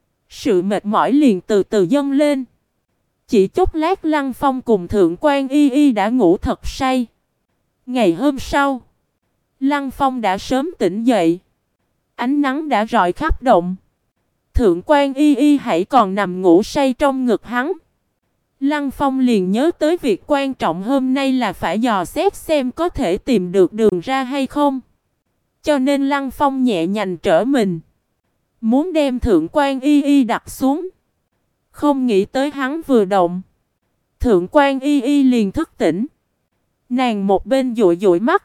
sự mệt mỏi liền từ từ dâng lên. Chỉ chốc lát Lăng Phong cùng Thượng Quan Y Y đã ngủ thật say. Ngày hôm sau, Lăng Phong đã sớm tỉnh dậy. Ánh nắng đã rọi khắp động. Thượng Quan Y Y hãy còn nằm ngủ say trong ngực hắn. Lăng Phong liền nhớ tới việc quan trọng hôm nay là phải dò xét xem có thể tìm được đường ra hay không. Cho nên Lăng Phong nhẹ nhàng trở mình, muốn đem Thượng Quan Y Y đặt xuống. Không nghĩ tới hắn vừa động, Thượng Quan Y Y liền thức tỉnh. Nàng một bên dụi dụi mắt,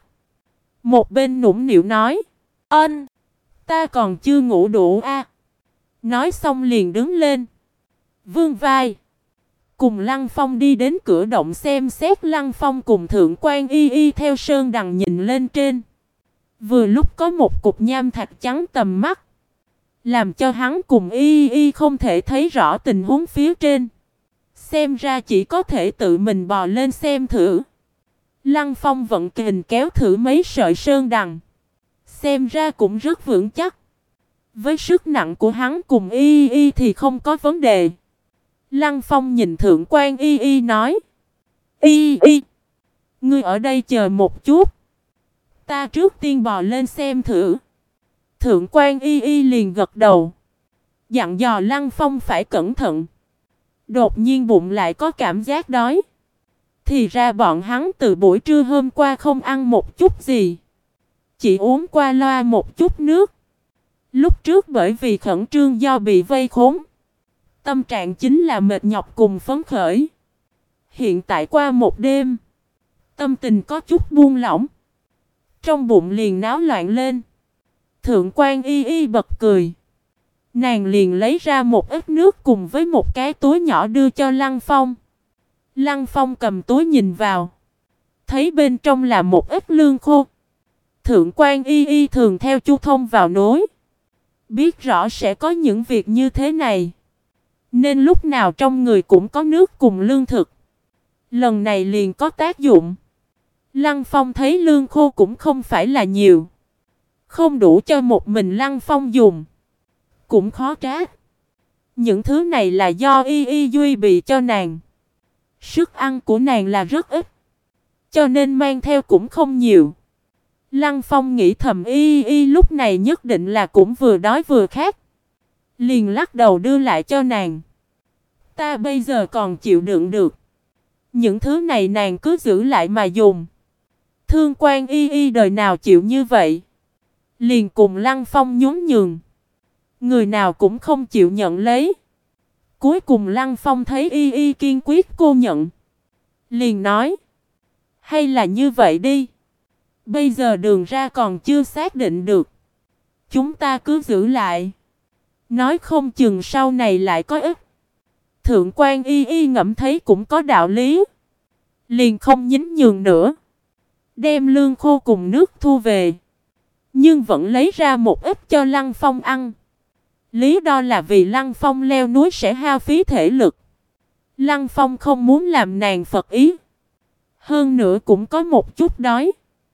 một bên nũng nịu nói, ân, ta còn chưa ngủ đủ a. Nói xong liền đứng lên, vươn vai, cùng Lăng Phong đi đến cửa động xem xét. Lăng Phong cùng Thượng Quan Y Y theo sơn đằng nhìn lên trên, Vừa lúc có một cục nham thạch chắn tầm mắt, làm cho hắn cùng Y Y không thể thấy rõ tình huống phía trên. Xem ra chỉ có thể tự mình bò lên xem thử. Lăng Phong vận kình kéo thử mấy sợi sơn đằng. Xem ra cũng rất vững chắc. Với sức nặng của hắn cùng Y Y thì không có vấn đề. Lăng Phong nhìn Thượng quan Y Y nói: Y Y, ngươi ở đây chờ một chút. Ta trước tiên bò lên xem thử. Thượng quan Y Y liền gật đầu, dặn dò Lăng Phong phải cẩn thận. Đột nhiên bụng lại có cảm giác đói. Thì ra bọn hắn từ buổi trưa hôm qua không ăn một chút gì, chỉ uống qua loa một chút nước. Lúc trước bởi vì khẩn trương do bị vây khốn, tâm trạng chính là mệt nhọc cùng phấn khởi. Hiện tại qua một đêm, tâm tình có chút buông lỏng, trong bụng liền náo loạn lên. Thượng quan Y Y bật cười. Nàng liền lấy ra một ít nước cùng với một cái túi nhỏ đưa cho Lăng Phong. Lăng Phong cầm túi nhìn vào, thấy bên trong là một ít lương khô. Thượng quan Y Y thường theo Chu Thông vào núi, biết rõ sẽ có những việc như thế này, nên lúc nào trong người cũng có nước cùng lương thực. Lần này liền có tác dụng. Lăng Phong thấy lương khô cũng không phải là nhiều, không đủ cho một mình Lăng Phong dùng, cũng khó trách. Những thứ này là do Y Y Duy bị cho nàng. Sức ăn của nàng là rất ít, cho nên mang theo cũng không nhiều. Lăng Phong nghĩ thầm Y Y lúc này nhất định là cũng vừa đói vừa khát, liền lắc đầu đưa lại cho nàng. Ta bây giờ còn chịu đựng được, những thứ này nàng cứ giữ lại mà dùng. Thương quan Y Y đời nào chịu như vậy, liền cùng Lăng Phong nhún nhường, người nào cũng không chịu nhận lấy. Cuối cùng Lăng Phong thấy Y Y kiên quyết cô nhận, liền nói: hay là như vậy đi, bây giờ đường ra còn chưa xác định được, chúng ta cứ giữ lại, nói không chừng sau này lại có ích. Thượng quan Y Y ngẫm thấy cũng có đạo lý, liền không nhín nhường nữa, đem lương khô cùng nước thu về, nhưng vẫn lấy ra một ít cho Lăng Phong ăn. Lý do là vì Lăng Phong leo núi sẽ hao phí thể lực. Lăng Phong không muốn làm nàng phật ý, hơn nữa cũng có một chút đói,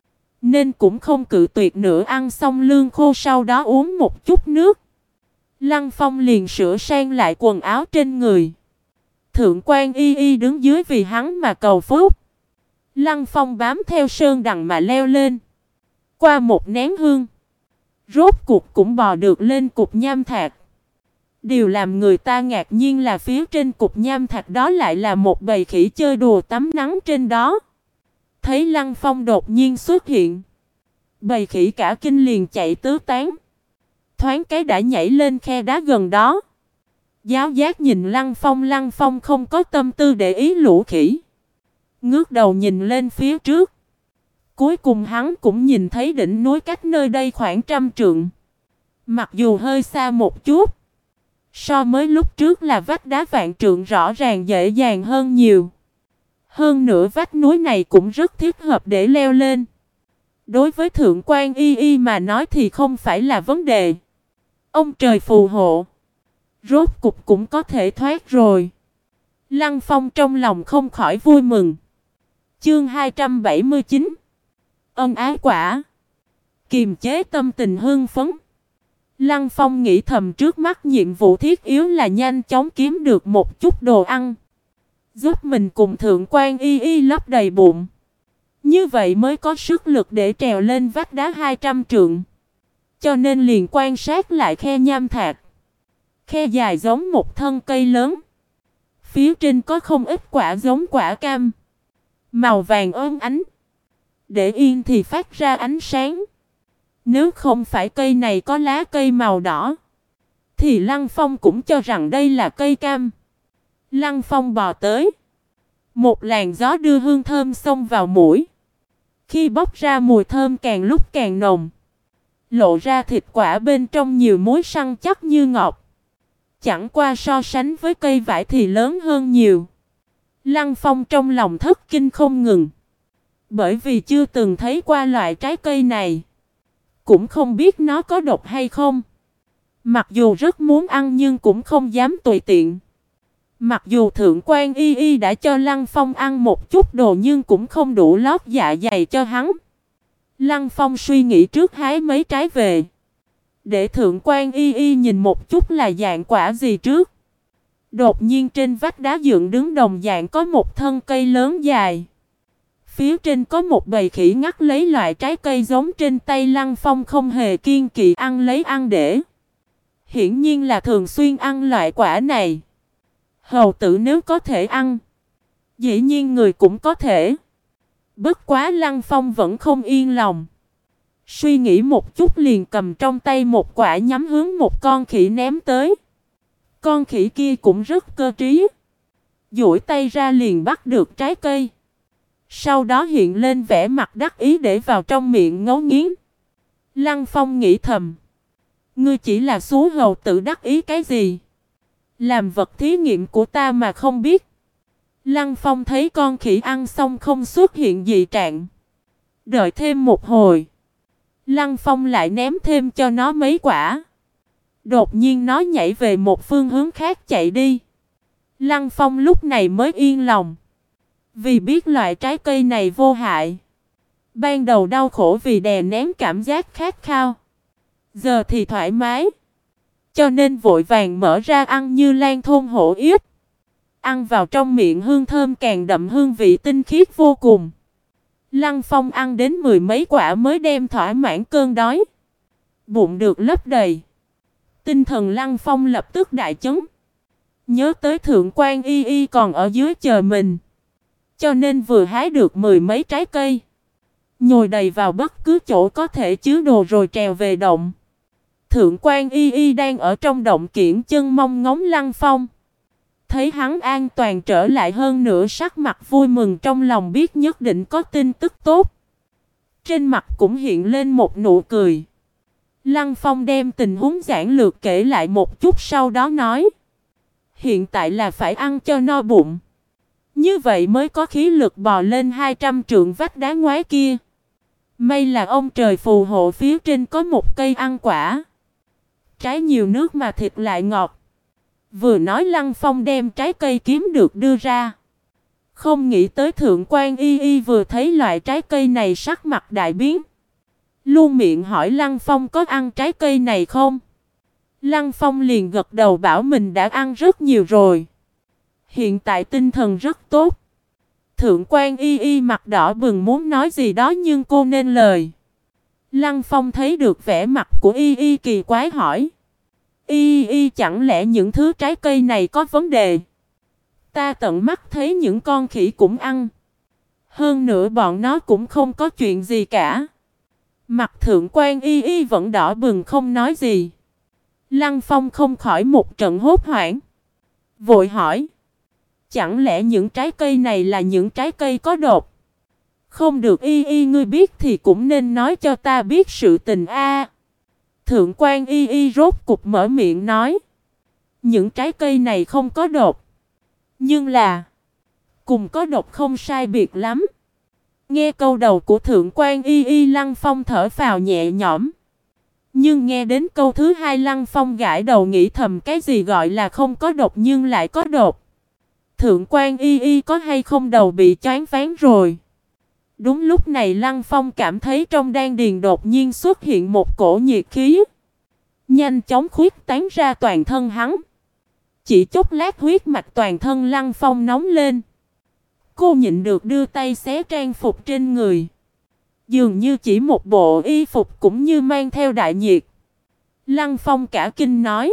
nên cũng không cự tuyệt nữa. Ăn xong lương khô sau đó uống một chút nước, Lăng Phong liền sửa sang lại quần áo trên người. Thượng quan Y Y đứng dưới vì hắn mà cầu phúc. Lăng Phong bám theo sơn đằng mà leo lên. Qua một nén hương, rốt cuộc cũng bò được lên cục nham thạch. Điều làm người ta ngạc nhiên là phía trên cục nham thạch đó lại là một bầy khỉ chơi đùa tắm nắng trên đó. Thấy Lăng Phong đột nhiên xuất hiện, bầy khỉ cả kinh liền chạy tứ tán, thoáng cái đã nhảy lên khe đá gần đó. Giáo giác nhìn Lăng Phong không có tâm tư để ý lũ khỉ, ngước đầu nhìn lên phía trước. Cuối cùng hắn cũng nhìn thấy đỉnh núi cách nơi đây khoảng 100 trượng. Mặc dù hơi xa một chút, so với lúc trước là vách đá vạn trượng rõ ràng dễ dàng hơn nhiều. Hơn nữa vách núi này cũng rất thích hợp để leo lên. Đối với Thượng quan Y Y mà nói thì không phải là vấn đề. Ông trời phù hộ, rốt cục cũng có thể thoát rồi. Lăng Phong trong lòng không khỏi vui mừng. Chương 279 Ân ái quả. Kiềm chế tâm tình hưng phấn, Lăng Phong nghĩ thầm trước mắt nhiệm vụ thiết yếu là nhanh chóng kiếm được một chút đồ ăn, giúp mình cùng Thượng quan Y Y lấp đầy bụng. Như vậy mới có sức lực để trèo lên vách đá 200 trượng. Cho nên liền quan sát lại khe nham thạch. Khe dài giống một thân cây lớn, phía trên có không ít quả giống quả cam, màu vàng óng ánh. Để yên thì phát ra ánh sáng. Nếu không phải cây này có lá cây màu đỏ, thì Lăng Phong cũng cho rằng đây là cây cam. Lăng Phong bò tới, một làn gió đưa hương thơm xông vào mũi. Khi bốc ra mùi thơm càng lúc càng nồng, lộ ra thịt quả bên trong nhiều muối săn chắc như ngọc. Chẳng qua so sánh với cây vải thì lớn hơn nhiều. Lăng Phong trong lòng thất kinh không ngừng, bởi vì chưa từng thấy qua loại trái cây này. cũng không biết nó có độc hay không. Mặc dù rất muốn ăn nhưng cũng không dám tùy tiện. Mặc dù Thượng quan Y Y đã cho Lăng Phong ăn một chút đồ nhưng cũng không đủ lót dạ dày cho hắn. Lăng Phong suy nghĩ trước hái mấy trái về. Để Thượng quan Y Y nhìn một chút là dạng quả gì trước. Đột nhiên trên vách đá dựng đứng đồng dạng có một thân cây lớn dài. Phía trên có một bầy khỉ ngắt lấy loại trái cây giống trên tay Lăng Phong không hề kiêng kỵ ăn lấy ăn để. Hiển nhiên là thường xuyên ăn loại quả này. Hầu tử nếu có thể ăn, dĩ nhiên người cũng có thể. Bất quá Lăng Phong vẫn không yên lòng. Suy nghĩ một chút liền cầm trong tay một quả nhắm hướng một con khỉ ném tới. Con khỉ kia cũng rất cơ trí. Duỗi tay ra liền bắt được trái cây. Sau đó hiện lên vẻ mặt đắc ý để vào trong miệng ngấu nghiến. Lăng Phong nghĩ thầm. Ngươi chỉ là xú hầu tử đắc ý cái gì? Làm vật thí nghiệm của ta mà không biết. Lăng Phong thấy con khỉ ăn xong không xuất hiện dị trạng. Đợi thêm một hồi. Lăng Phong lại ném thêm cho nó mấy quả. Đột nhiên nó nhảy về một phương hướng khác chạy đi. Lăng Phong lúc này mới yên lòng. Vì biết loại trái cây này vô hại. Ban đầu đau khổ vì đè nén cảm giác khát khao. Giờ thì thoải mái. Cho nên vội vàng mở ra ăn như lan thôn hổ yết. Ăn vào trong miệng hương thơm càng đậm hương vị tinh khiết vô cùng. Lăng Phong ăn đến mười mấy quả mới đem thỏa mãn cơn đói. Bụng được lấp đầy. Tinh thần Lăng Phong lập tức đại chấn. Nhớ tới Thượng quan Y Y còn ở dưới chờ mình. Cho nên vừa hái được mười mấy trái cây. Nhồi đầy vào bất cứ chỗ có thể chứa đồ rồi trèo về động. Thượng quan Y Y đang ở trong động kiển chân mong ngóng Lăng Phong. Thấy hắn an toàn trở lại hơn nữa sắc mặt vui mừng trong lòng biết nhất định có tin tức tốt. Trên mặt cũng hiện lên một nụ cười. Lăng Phong đem tình huống giản lược kể lại một chút sau đó nói. Hiện tại là phải ăn cho no bụng. Như vậy mới có khí lực bò lên 200 trượng vách đá ngoái kia. May là ông trời phù hộ phía trên có một cây ăn quả. Trái nhiều nước mà thịt lại ngọt. Vừa nói Lăng Phong đem trái cây kiếm được đưa ra. Không nghĩ tới Thượng quan Y Y vừa thấy loại trái cây này sắc mặt đại biến. Luôn miệng hỏi Lăng Phong có ăn trái cây này không? Lăng Phong liền gật đầu bảo mình đã ăn rất nhiều rồi. Hiện tại tinh thần rất tốt. Thượng quan Y Y mặt đỏ bừng muốn nói gì đó nhưng cô nên lời. Lăng Phong thấy được vẻ mặt của Y Y kỳ quái hỏi. Y Y chẳng lẽ những thứ trái cây này có vấn đề? Ta tận mắt thấy những con khỉ cũng ăn. Hơn nữa bọn nó cũng không có chuyện gì cả. Mặt Thượng quan Y Y vẫn đỏ bừng không nói gì. Lăng Phong không khỏi một trận hốt hoảng. Vội hỏi. Chẳng lẽ những trái cây này là những trái cây có độc? Không được Y Y ngươi biết thì cũng nên nói cho ta biết sự tình a. Thượng quan Y Y rốt cục mở miệng nói. Những trái cây này không có độc. Nhưng là cùng có độc không sai biệt lắm. Nghe câu đầu của Thượng quan Y Y Lăng Phong thở phào nhẹ nhõm. Nhưng nghe đến câu thứ hai Lăng Phong gãi đầu nghĩ thầm cái gì gọi là không có độc nhưng lại có độc. Thượng quan Y Y có hay không đầu bị choáng váng rồi. Đúng lúc này Lăng Phong cảm thấy trong đan điền đột nhiên xuất hiện một cổ nhiệt khí. Nhanh chóng khuyết tán ra toàn thân hắn. Chỉ chốc lát huyết mạch toàn thân Lăng Phong nóng lên. Cô nhịn được đưa tay xé trang phục trên người. Dường như chỉ một bộ y phục cũng như mang theo đại nhiệt. Lăng Phong cả kinh nói.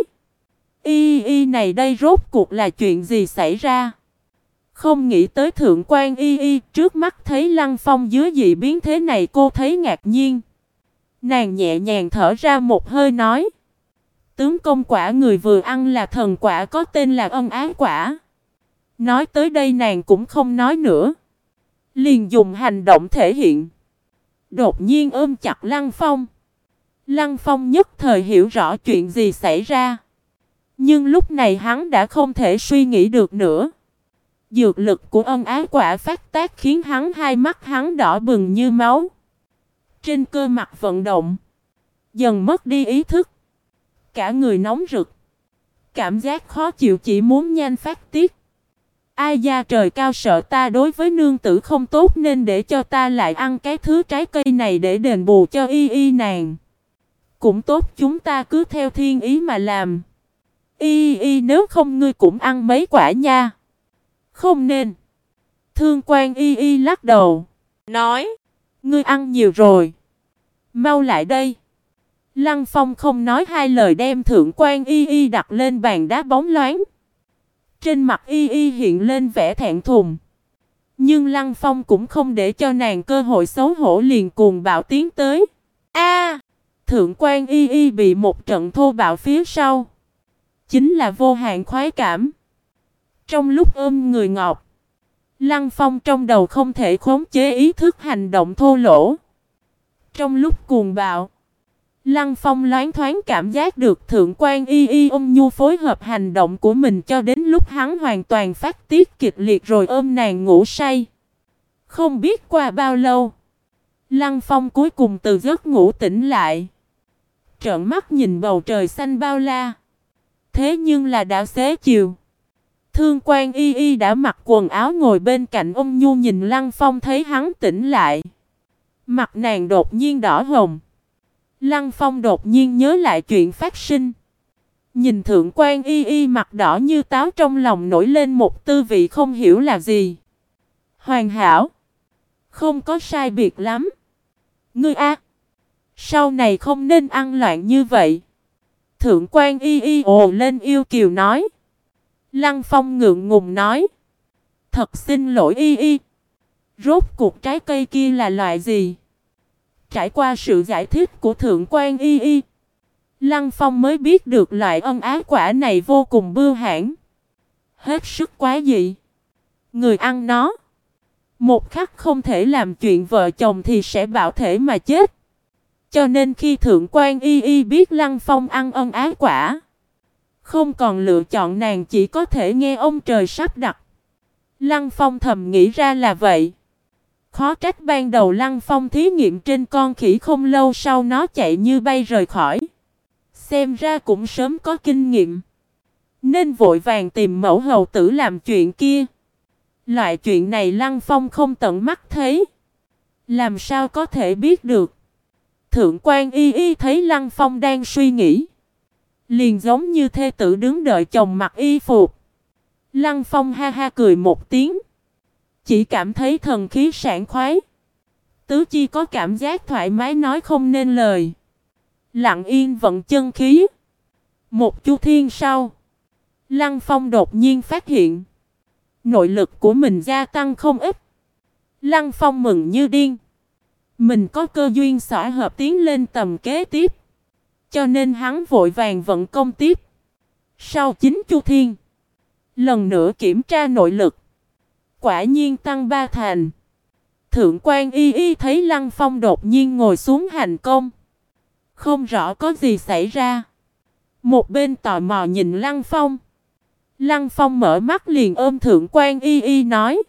Y Y này đây rốt cuộc là chuyện gì xảy ra? Không nghĩ tới Thượng quan Y Y trước mắt thấy Lăng Phong dưới dị biến thế này cô thấy ngạc nhiên. Nàng nhẹ nhàng thở ra một hơi nói. Tướng công quả người vừa ăn là thần quả có tên là ân ái quả. Nói tới đây nàng cũng không nói nữa. Liền dùng hành động thể hiện. Đột nhiên ôm chặt Lăng Phong. Lăng Phong nhất thời hiểu rõ chuyện gì xảy ra. Nhưng lúc này hắn đã không thể suy nghĩ được nữa. Dược lực của ân ái quả phát tác khiến hai mắt hắn đỏ bừng như máu. Trên cơ mặt vận động. dần mất đi ý thức. Cả người nóng rực. Cảm giác khó chịu chỉ muốn nhanh phát tiết. Ai da trời cao sợ ta đối với nương tử không tốt nên để cho ta lại ăn cái thứ trái cây này để đền bù cho y y nàng. Cũng tốt chúng ta cứ theo thiên ý mà làm. Y y nếu không ngươi cũng ăn mấy quả nha. Không nên. Thương Quan y y lắc đầu. Nói. Ngươi ăn nhiều rồi. Mau lại đây. Lăng Phong không nói hai lời đem Thượng Quan y y đặt lên bàn đá bóng loáng. Trên mặt y y hiện lên vẻ thẹn thùng. Nhưng Lăng Phong cũng không để cho nàng cơ hội xấu hổ liền cuồng bạo tiến tới. A! Thượng Quan y y bị một trận thô bạo phía sau. Chính là vô hạn khoái cảm. Trong lúc ôm người ngọt, Lăng Phong trong đầu không thể khống chế ý thức hành động thô lỗ. Trong lúc cuồng bạo, Lăng Phong loáng thoáng cảm giác được Thượng Quan y y ôm nhu phối hợp hành động của mình cho đến lúc hắn hoàn toàn phát tiết kịch liệt rồi ôm nàng ngủ say. Không biết qua bao lâu, Lăng Phong cuối cùng từ giấc ngủ tỉnh lại. Trợn mắt nhìn bầu trời xanh bao la. Thế nhưng là đã xế chiều. Thương Quan y y đã mặc quần áo ngồi bên cạnh ôm nhu nhìn Lăng Phong thấy hắn tỉnh lại. Mặt nàng đột nhiên đỏ hồng. Lăng Phong đột nhiên nhớ lại chuyện phát sinh. Nhìn Thượng Quan y y mặt đỏ như táo trong lòng nổi lên một tư vị không hiểu là gì. Hoàn hảo. Không có sai biệt lắm. Ngươi a, sau này không nên ăn loạn như vậy. Thượng Quan y y ồ lên yêu kiều nói. Lăng Phong ngượng ngùng nói. Thật xin lỗi y y. Rốt cuộc trái cây kia là loại gì? Trải qua sự giải thích của Thượng Quan y y, Lăng Phong mới biết được loại ân ái quả này vô cùng bưu hãn. Hết sức quá dị. Người ăn nó, một khắc không thể làm chuyện vợ chồng thì sẽ bạo thể mà chết. Cho nên khi Thượng Quan y y biết Lăng Phong ăn ân ái quả, không còn lựa chọn nàng chỉ có thể nghe ông trời sắp đặt. Lăng Phong thầm nghĩ ra là vậy. Khó trách ban đầu Lăng Phong thí nghiệm trên con khỉ không lâu sau nó chạy như bay rời khỏi. Xem ra cũng sớm có kinh nghiệm. Nên vội vàng tìm mẫu hầu tử làm chuyện kia. Loại chuyện này Lăng Phong không tận mắt thấy. Làm sao có thể biết được. Thượng Quan y y thấy Lăng Phong đang suy nghĩ. Liền giống như thê tử đứng đợi chồng mặc y phục. Lăng Phong ha ha cười một tiếng. Chỉ cảm thấy thần khí sảng khoái. Tứ chi có cảm giác thoải mái nói không nên lời. Lặng yên vận chân khí. Một chu thiên sau, Lăng Phong đột nhiên phát hiện nội lực của mình gia tăng không ít. Lăng Phong mừng như điên. Mình có cơ duyên xõa hợp tiến lên tầm kế tiếp. Cho nên hắn vội vàng vận công tiếp. Sau 9 chu thiên, lần nữa kiểm tra nội lực. Quả nhiên tăng 3 thành. Thượng Quan y y thấy Lăng Phong đột nhiên ngồi xuống hành công. Không rõ có gì xảy ra. Một bên tò mò nhìn Lăng Phong. Lăng Phong mở mắt liền ôm Thượng Quan y y nói.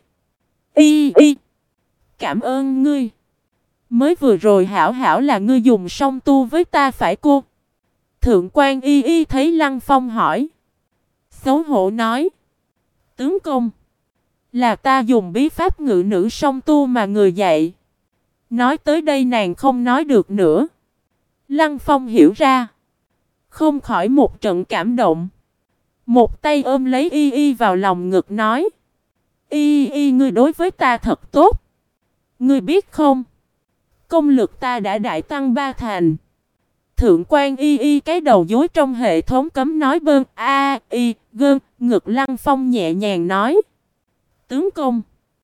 Y y, cảm ơn ngươi. Mới vừa rồi hảo hảo là ngươi dùng song tu với ta phải cô? Thượng Quan y y thấy Lăng Phong hỏi. Xấu hổ nói. Tướng công, là ta dùng bí pháp ngự nữ song tu mà người dạy. Nói tới đây nàng không nói được nữa. Lăng Phong hiểu ra. Không khỏi một trận cảm động. Một tay ôm lấy y y vào lòng ngực nói. Y y ngươi đối với ta thật tốt. Ngươi biết không? Công lực ta đã đại tăng 3 thành. Thượng Quan y y cái đầu dối trong hệ thống cấm nói bơn a y gơn ngực. Lăng Phong nhẹ nhàng nói. Tướng công,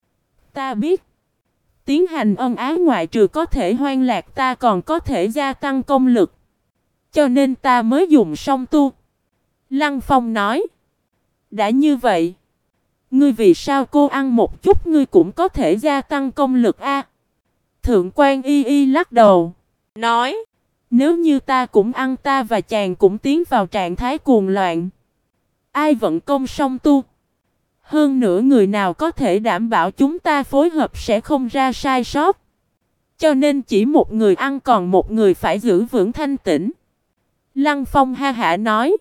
ta biết. Tiến hành ân ái ngoại trừ có thể hoan lạc ta còn có thể gia tăng công lực. Cho nên ta mới dùng song tu. Lăng Phong nói. Đã như vậy, ngươi vì sao cô ăn một chút ngươi cũng có thể gia tăng công lực a? Thượng Quan y y lắc đầu. Nói. Nếu như ta cũng ăn ta và chàng cũng tiến vào trạng thái cuồng loạn. Ai vận công song tu? Hơn nữa người nào có thể đảm bảo chúng ta phối hợp sẽ không ra sai sót? Cho nên chỉ một người ăn còn một người phải giữ vững thanh tĩnh. Lăng Phong ha hả nói.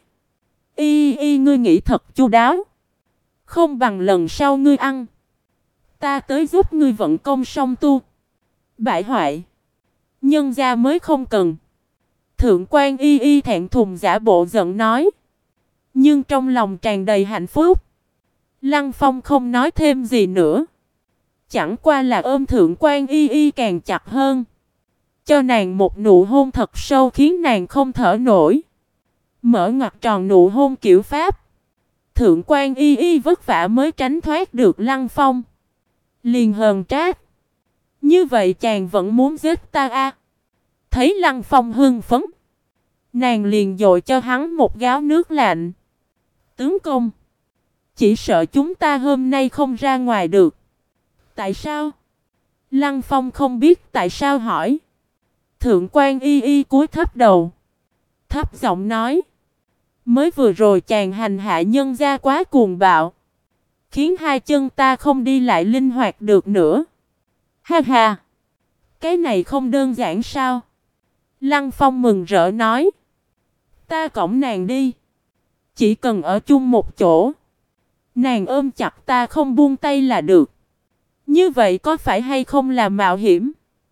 Y ngươi nghĩ thật chu đáo. Không bằng lần sau ngươi ăn. Ta tới giúp ngươi vận công song tu. Bại hoại. Nhân gia mới không cần. Thượng quan Y thẹn thùng giả bộ giận nói. Nhưng trong lòng tràn đầy hạnh phúc. Lăng Phong không nói thêm gì nữa. Chẳng qua là ôm Thượng quan Y càng chặt hơn. Cho nàng một nụ hôn thật sâu khiến nàng không thở nổi. Mở ngoặt tròn nụ hôn kiểu Pháp. Thượng quan Y vất vả mới tránh thoát được Lăng Phong. Liền hờn trách. Như vậy chàng vẫn muốn giết ta à? Thấy Lăng Phong hưng phấn. Nàng liền dội cho hắn một gáo nước lạnh. Tướng công. Chỉ sợ chúng ta hôm nay không ra ngoài được. Tại sao? Lăng Phong không biết tại sao hỏi. Thượng quan Y cúi thấp đầu. Thấp giọng nói. Mới vừa rồi chàng hành hạ nhân gia quá cuồng bạo. Khiến hai chân ta không đi lại linh hoạt được nữa. Ha ha. Cái này không đơn giản sao? Lăng Phong mừng rỡ nói. Ta cõng nàng đi. Chỉ cần ở chung một chỗ. Nàng ôm chặt ta không buông tay là được. Như vậy có phải hay không là mạo hiểm?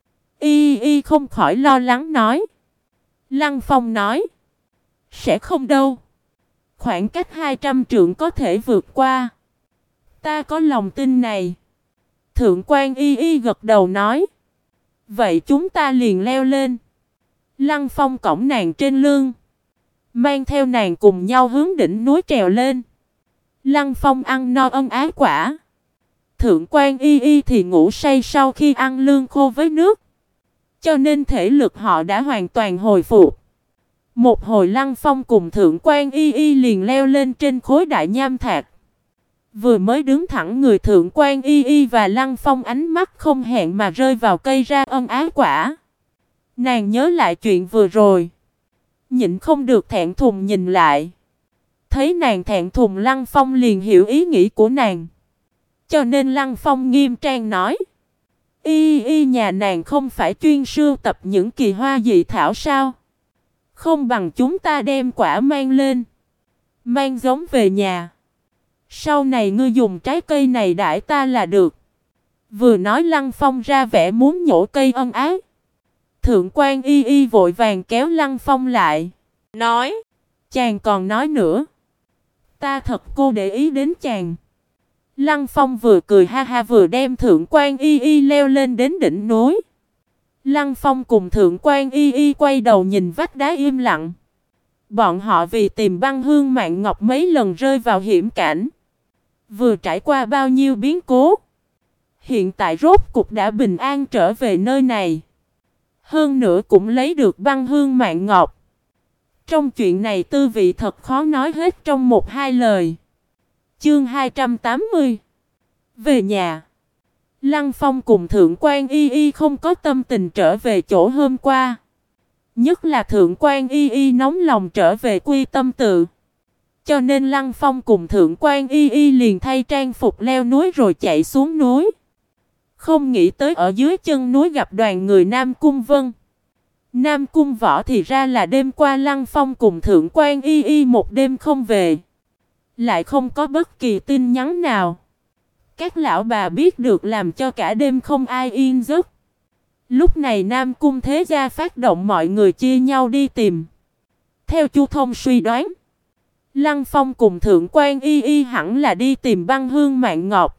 Y không khỏi lo lắng nói. Lăng Phong nói. Sẽ không đâu. Khoảng cách 200 trượng có thể vượt qua. Ta có lòng tin này. Thượng quan Y gật đầu nói. Vậy chúng ta liền leo lên. Lăng Phong cõng nàng trên lưng. Mang theo nàng cùng nhau hướng đỉnh núi trèo lên. Lăng Phong ăn no ân ái quả. Thượng quan Y thì ngủ say sau khi ăn lương khô với nước. Cho nên thể lực họ đã hoàn toàn hồi phục. Một hồi Lăng Phong cùng Thượng quan Y liền leo lên trên khối đại nham thạch. Vừa mới đứng thẳng người Thượng quan Y và Lăng Phong ánh mắt không hẹn mà rơi vào cây ra ân ái quả. Nàng nhớ lại chuyện vừa rồi. Nhịn không được thẹn thùng nhìn lại. Thấy nàng thẹn thùng Lăng Phong liền hiểu ý nghĩ của nàng. Cho nên Lăng Phong nghiêm trang nói. Y nhà nàng không phải chuyên sưu tập những kỳ hoa dị thảo sao? Không bằng chúng ta đem quả mang lên. Mang giống về nhà. Sau này ngươi dùng trái cây này đãi ta là được. Vừa nói Lăng Phong ra vẻ muốn nhổ cây ân ái. Thượng quan Y vội vàng kéo Lăng Phong lại. Nói. Chàng còn nói nữa. Ta thật cô để ý đến chàng. Lăng Phong vừa cười ha ha vừa đem Thượng quan Y leo lên đến đỉnh núi. Lăng Phong cùng Thượng quan Y quay đầu nhìn vách đá im lặng. Bọn họ vì tìm băng hương mạng ngọc mấy lần rơi vào hiểm cảnh. Vừa trải qua bao nhiêu biến cố. Hiện tại rốt cục đã bình an trở về nơi này. Hơn nữa cũng lấy được băng hương mạng ngọc. Trong chuyện này tư vị thật khó nói hết trong một hai lời. Chương 280. Về nhà. Lăng Phong cùng Thượng quan Y không có tâm tình trở về chỗ hôm qua. Nhất là Thượng quan Y nóng lòng trở về quy tâm tự. Cho nên Lăng Phong cùng Thượng quan Y liền thay trang phục leo núi rồi chạy xuống núi. Không nghĩ tới ở dưới chân núi gặp đoàn người Nam Cung Vân. Nam Cung Võ thì ra là đêm qua Lăng Phong cùng Thượng quan Y một đêm không về. Lại không có bất kỳ tin nhắn nào. Các lão bà biết được làm cho cả đêm không ai yên giấc. Lúc này Nam Cung Thế Gia phát động mọi người chia nhau đi tìm. Theo Chu Thông suy đoán, Lăng Phong cùng Thượng quan Y hẳn là đi tìm băng hương mạng ngọc.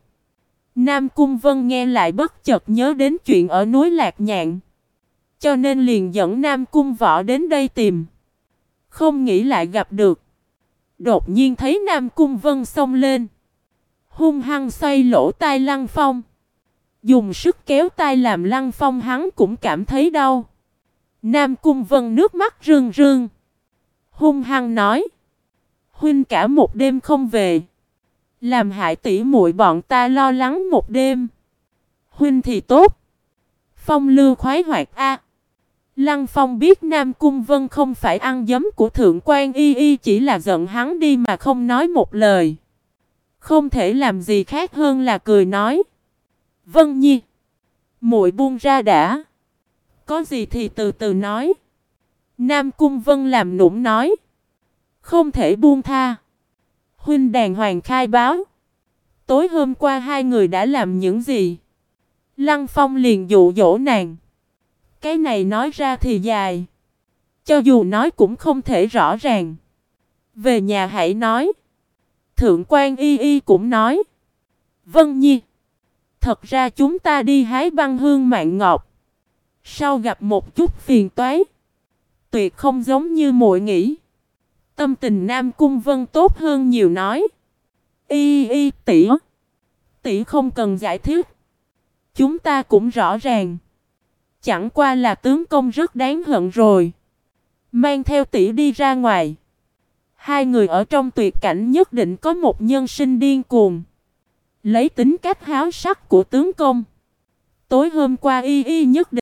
Nam Cung Vân nghe lại bất chợt nhớ đến chuyện ở núi Lạc Nhạn. Cho nên liền dẫn Nam Cung Võ đến đây tìm. Không nghĩ lại gặp được. Đột nhiên thấy Nam Cung Vân xông lên. Hung hăng xoay lỗ tai Lăng Phong. Dùng sức kéo tai làm Lăng Phong hắn cũng cảm thấy đau. Nam Cung Vân nước mắt rưng rưng. Hung hăng nói. Huynh cả một đêm không về. Làm hại tỷ muội bọn ta lo lắng một đêm. Huynh thì tốt. Phong lưu khoái hoạt a. Lăng Phong biết Nam Cung Vân không phải ăn giấm của Thượng quan Y chỉ là giận hắn đi mà không nói một lời. Không thể làm gì khác hơn là cười nói. Vân Nhi. Muội buông ra đã. có gì thì từ từ nói. Nam Cung Vân làm nũng nói. Không thể buông tha. Huynh đàng hoàng khai báo. Tối hôm qua hai người đã làm những gì? Lăng Phong liền dụ dỗ nàng. Cái này nói ra thì dài. Cho dù nói cũng không thể rõ ràng. Về nhà hãy nói. Thượng quan Y Y cũng nói. Vân Nhi. Thật ra chúng ta đi hái băng hương mạng ngọc. Sau gặp một chút phiền toái. Tuyệt không giống như muội nghĩ. Tâm tình Nam Cung Vân tốt hơn nhiều nói. Y Y tỷ. Tỷ không cần giải thích. Chúng ta cũng rõ ràng. Chẳng qua là tướng công rất đáng hận rồi. Mang theo tỷ đi ra ngoài. Hai người ở trong tuyệt cảnh nhất định có một nhân sinh điên cuồng. Lấy tính cách háo sắc của tướng công. Tối hôm qua Y Y nhất định